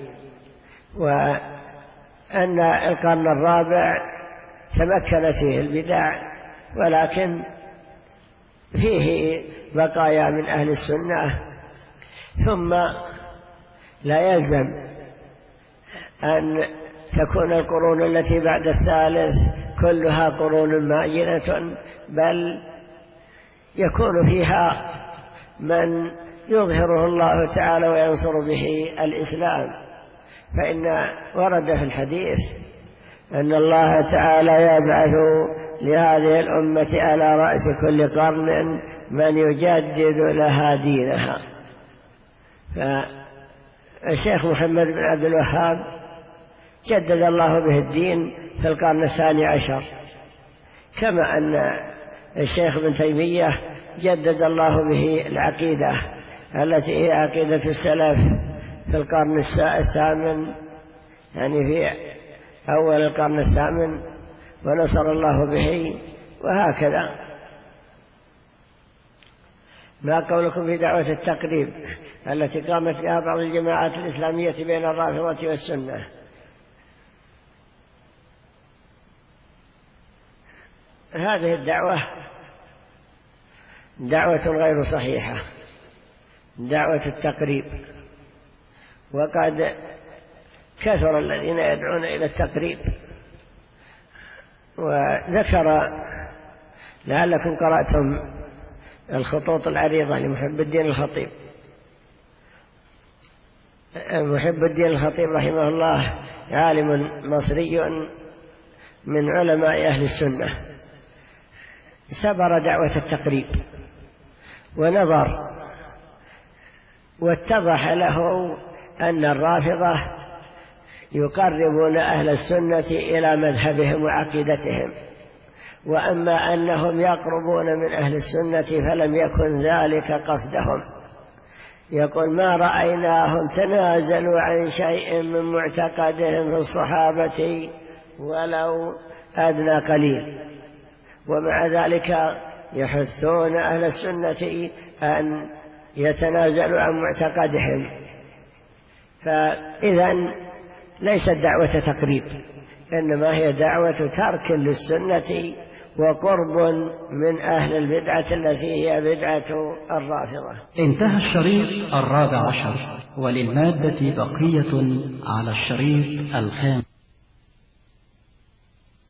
وأن القرن الرابع تمكن فيه البدع ولكن فيه بقايا من أهل السنة، ثم لا يلزم أن تكون القرون التي بعد الثالث كلها قرون معينة، بل يكون فيها من يظهره الله تعالى وينصر به الإسلام. فإن ورد في الحديث أن الله تعالى يبعث لهذه الأمة على رأس كل قرن من يجدد لها دينها. فالشيخ محمد بن عبد الوهاب جدد الله به الدين في القرن 12، كما أن الشيخ ابن تيمية جدد الله به العقيدة التي هي عقيدة السلف في القرن 8، يعني في أول القرن 8، ونصر الله به. وهكذا ما قولكم في دعوة التقريب التي قامت بها بعض الجماعات الإسلامية بين الرافضة والسنة؟ هذه الدعوة دعوة غير صحيحة، دعوة التقريب، وقد كثر الذين يدعون إلى التقريب. وذكر، لعلكم قرأتم الخطوط العريضة لمحب الدين الخطيب. محب الدين الخطيب رحمه الله عالم مصري من علماء أهل السنة، سبر دعوة التقريب ونظر واتضح له أن الرافضة يقربون أهل السنة إلى مذهبهم وعقيدتهم، وأما أنهم يقربون من أهل السنة فلم يكن ذلك قصدهم. يقول ما رأيناهم تنازلوا عن شيء من معتقدهم في الصحابة ولو أدنى قليل، ومع ذلك يحثون أهل السنة أن يتنازلوا عن معتقدهم. فإذا ليست دعوة تقريب، إنما هي دعوة ترك للسنة وقرب من أهل البدعة التي هي بدعة الرافضة. انتهى الشريط 14، وللمادة بقية على الشريط 5.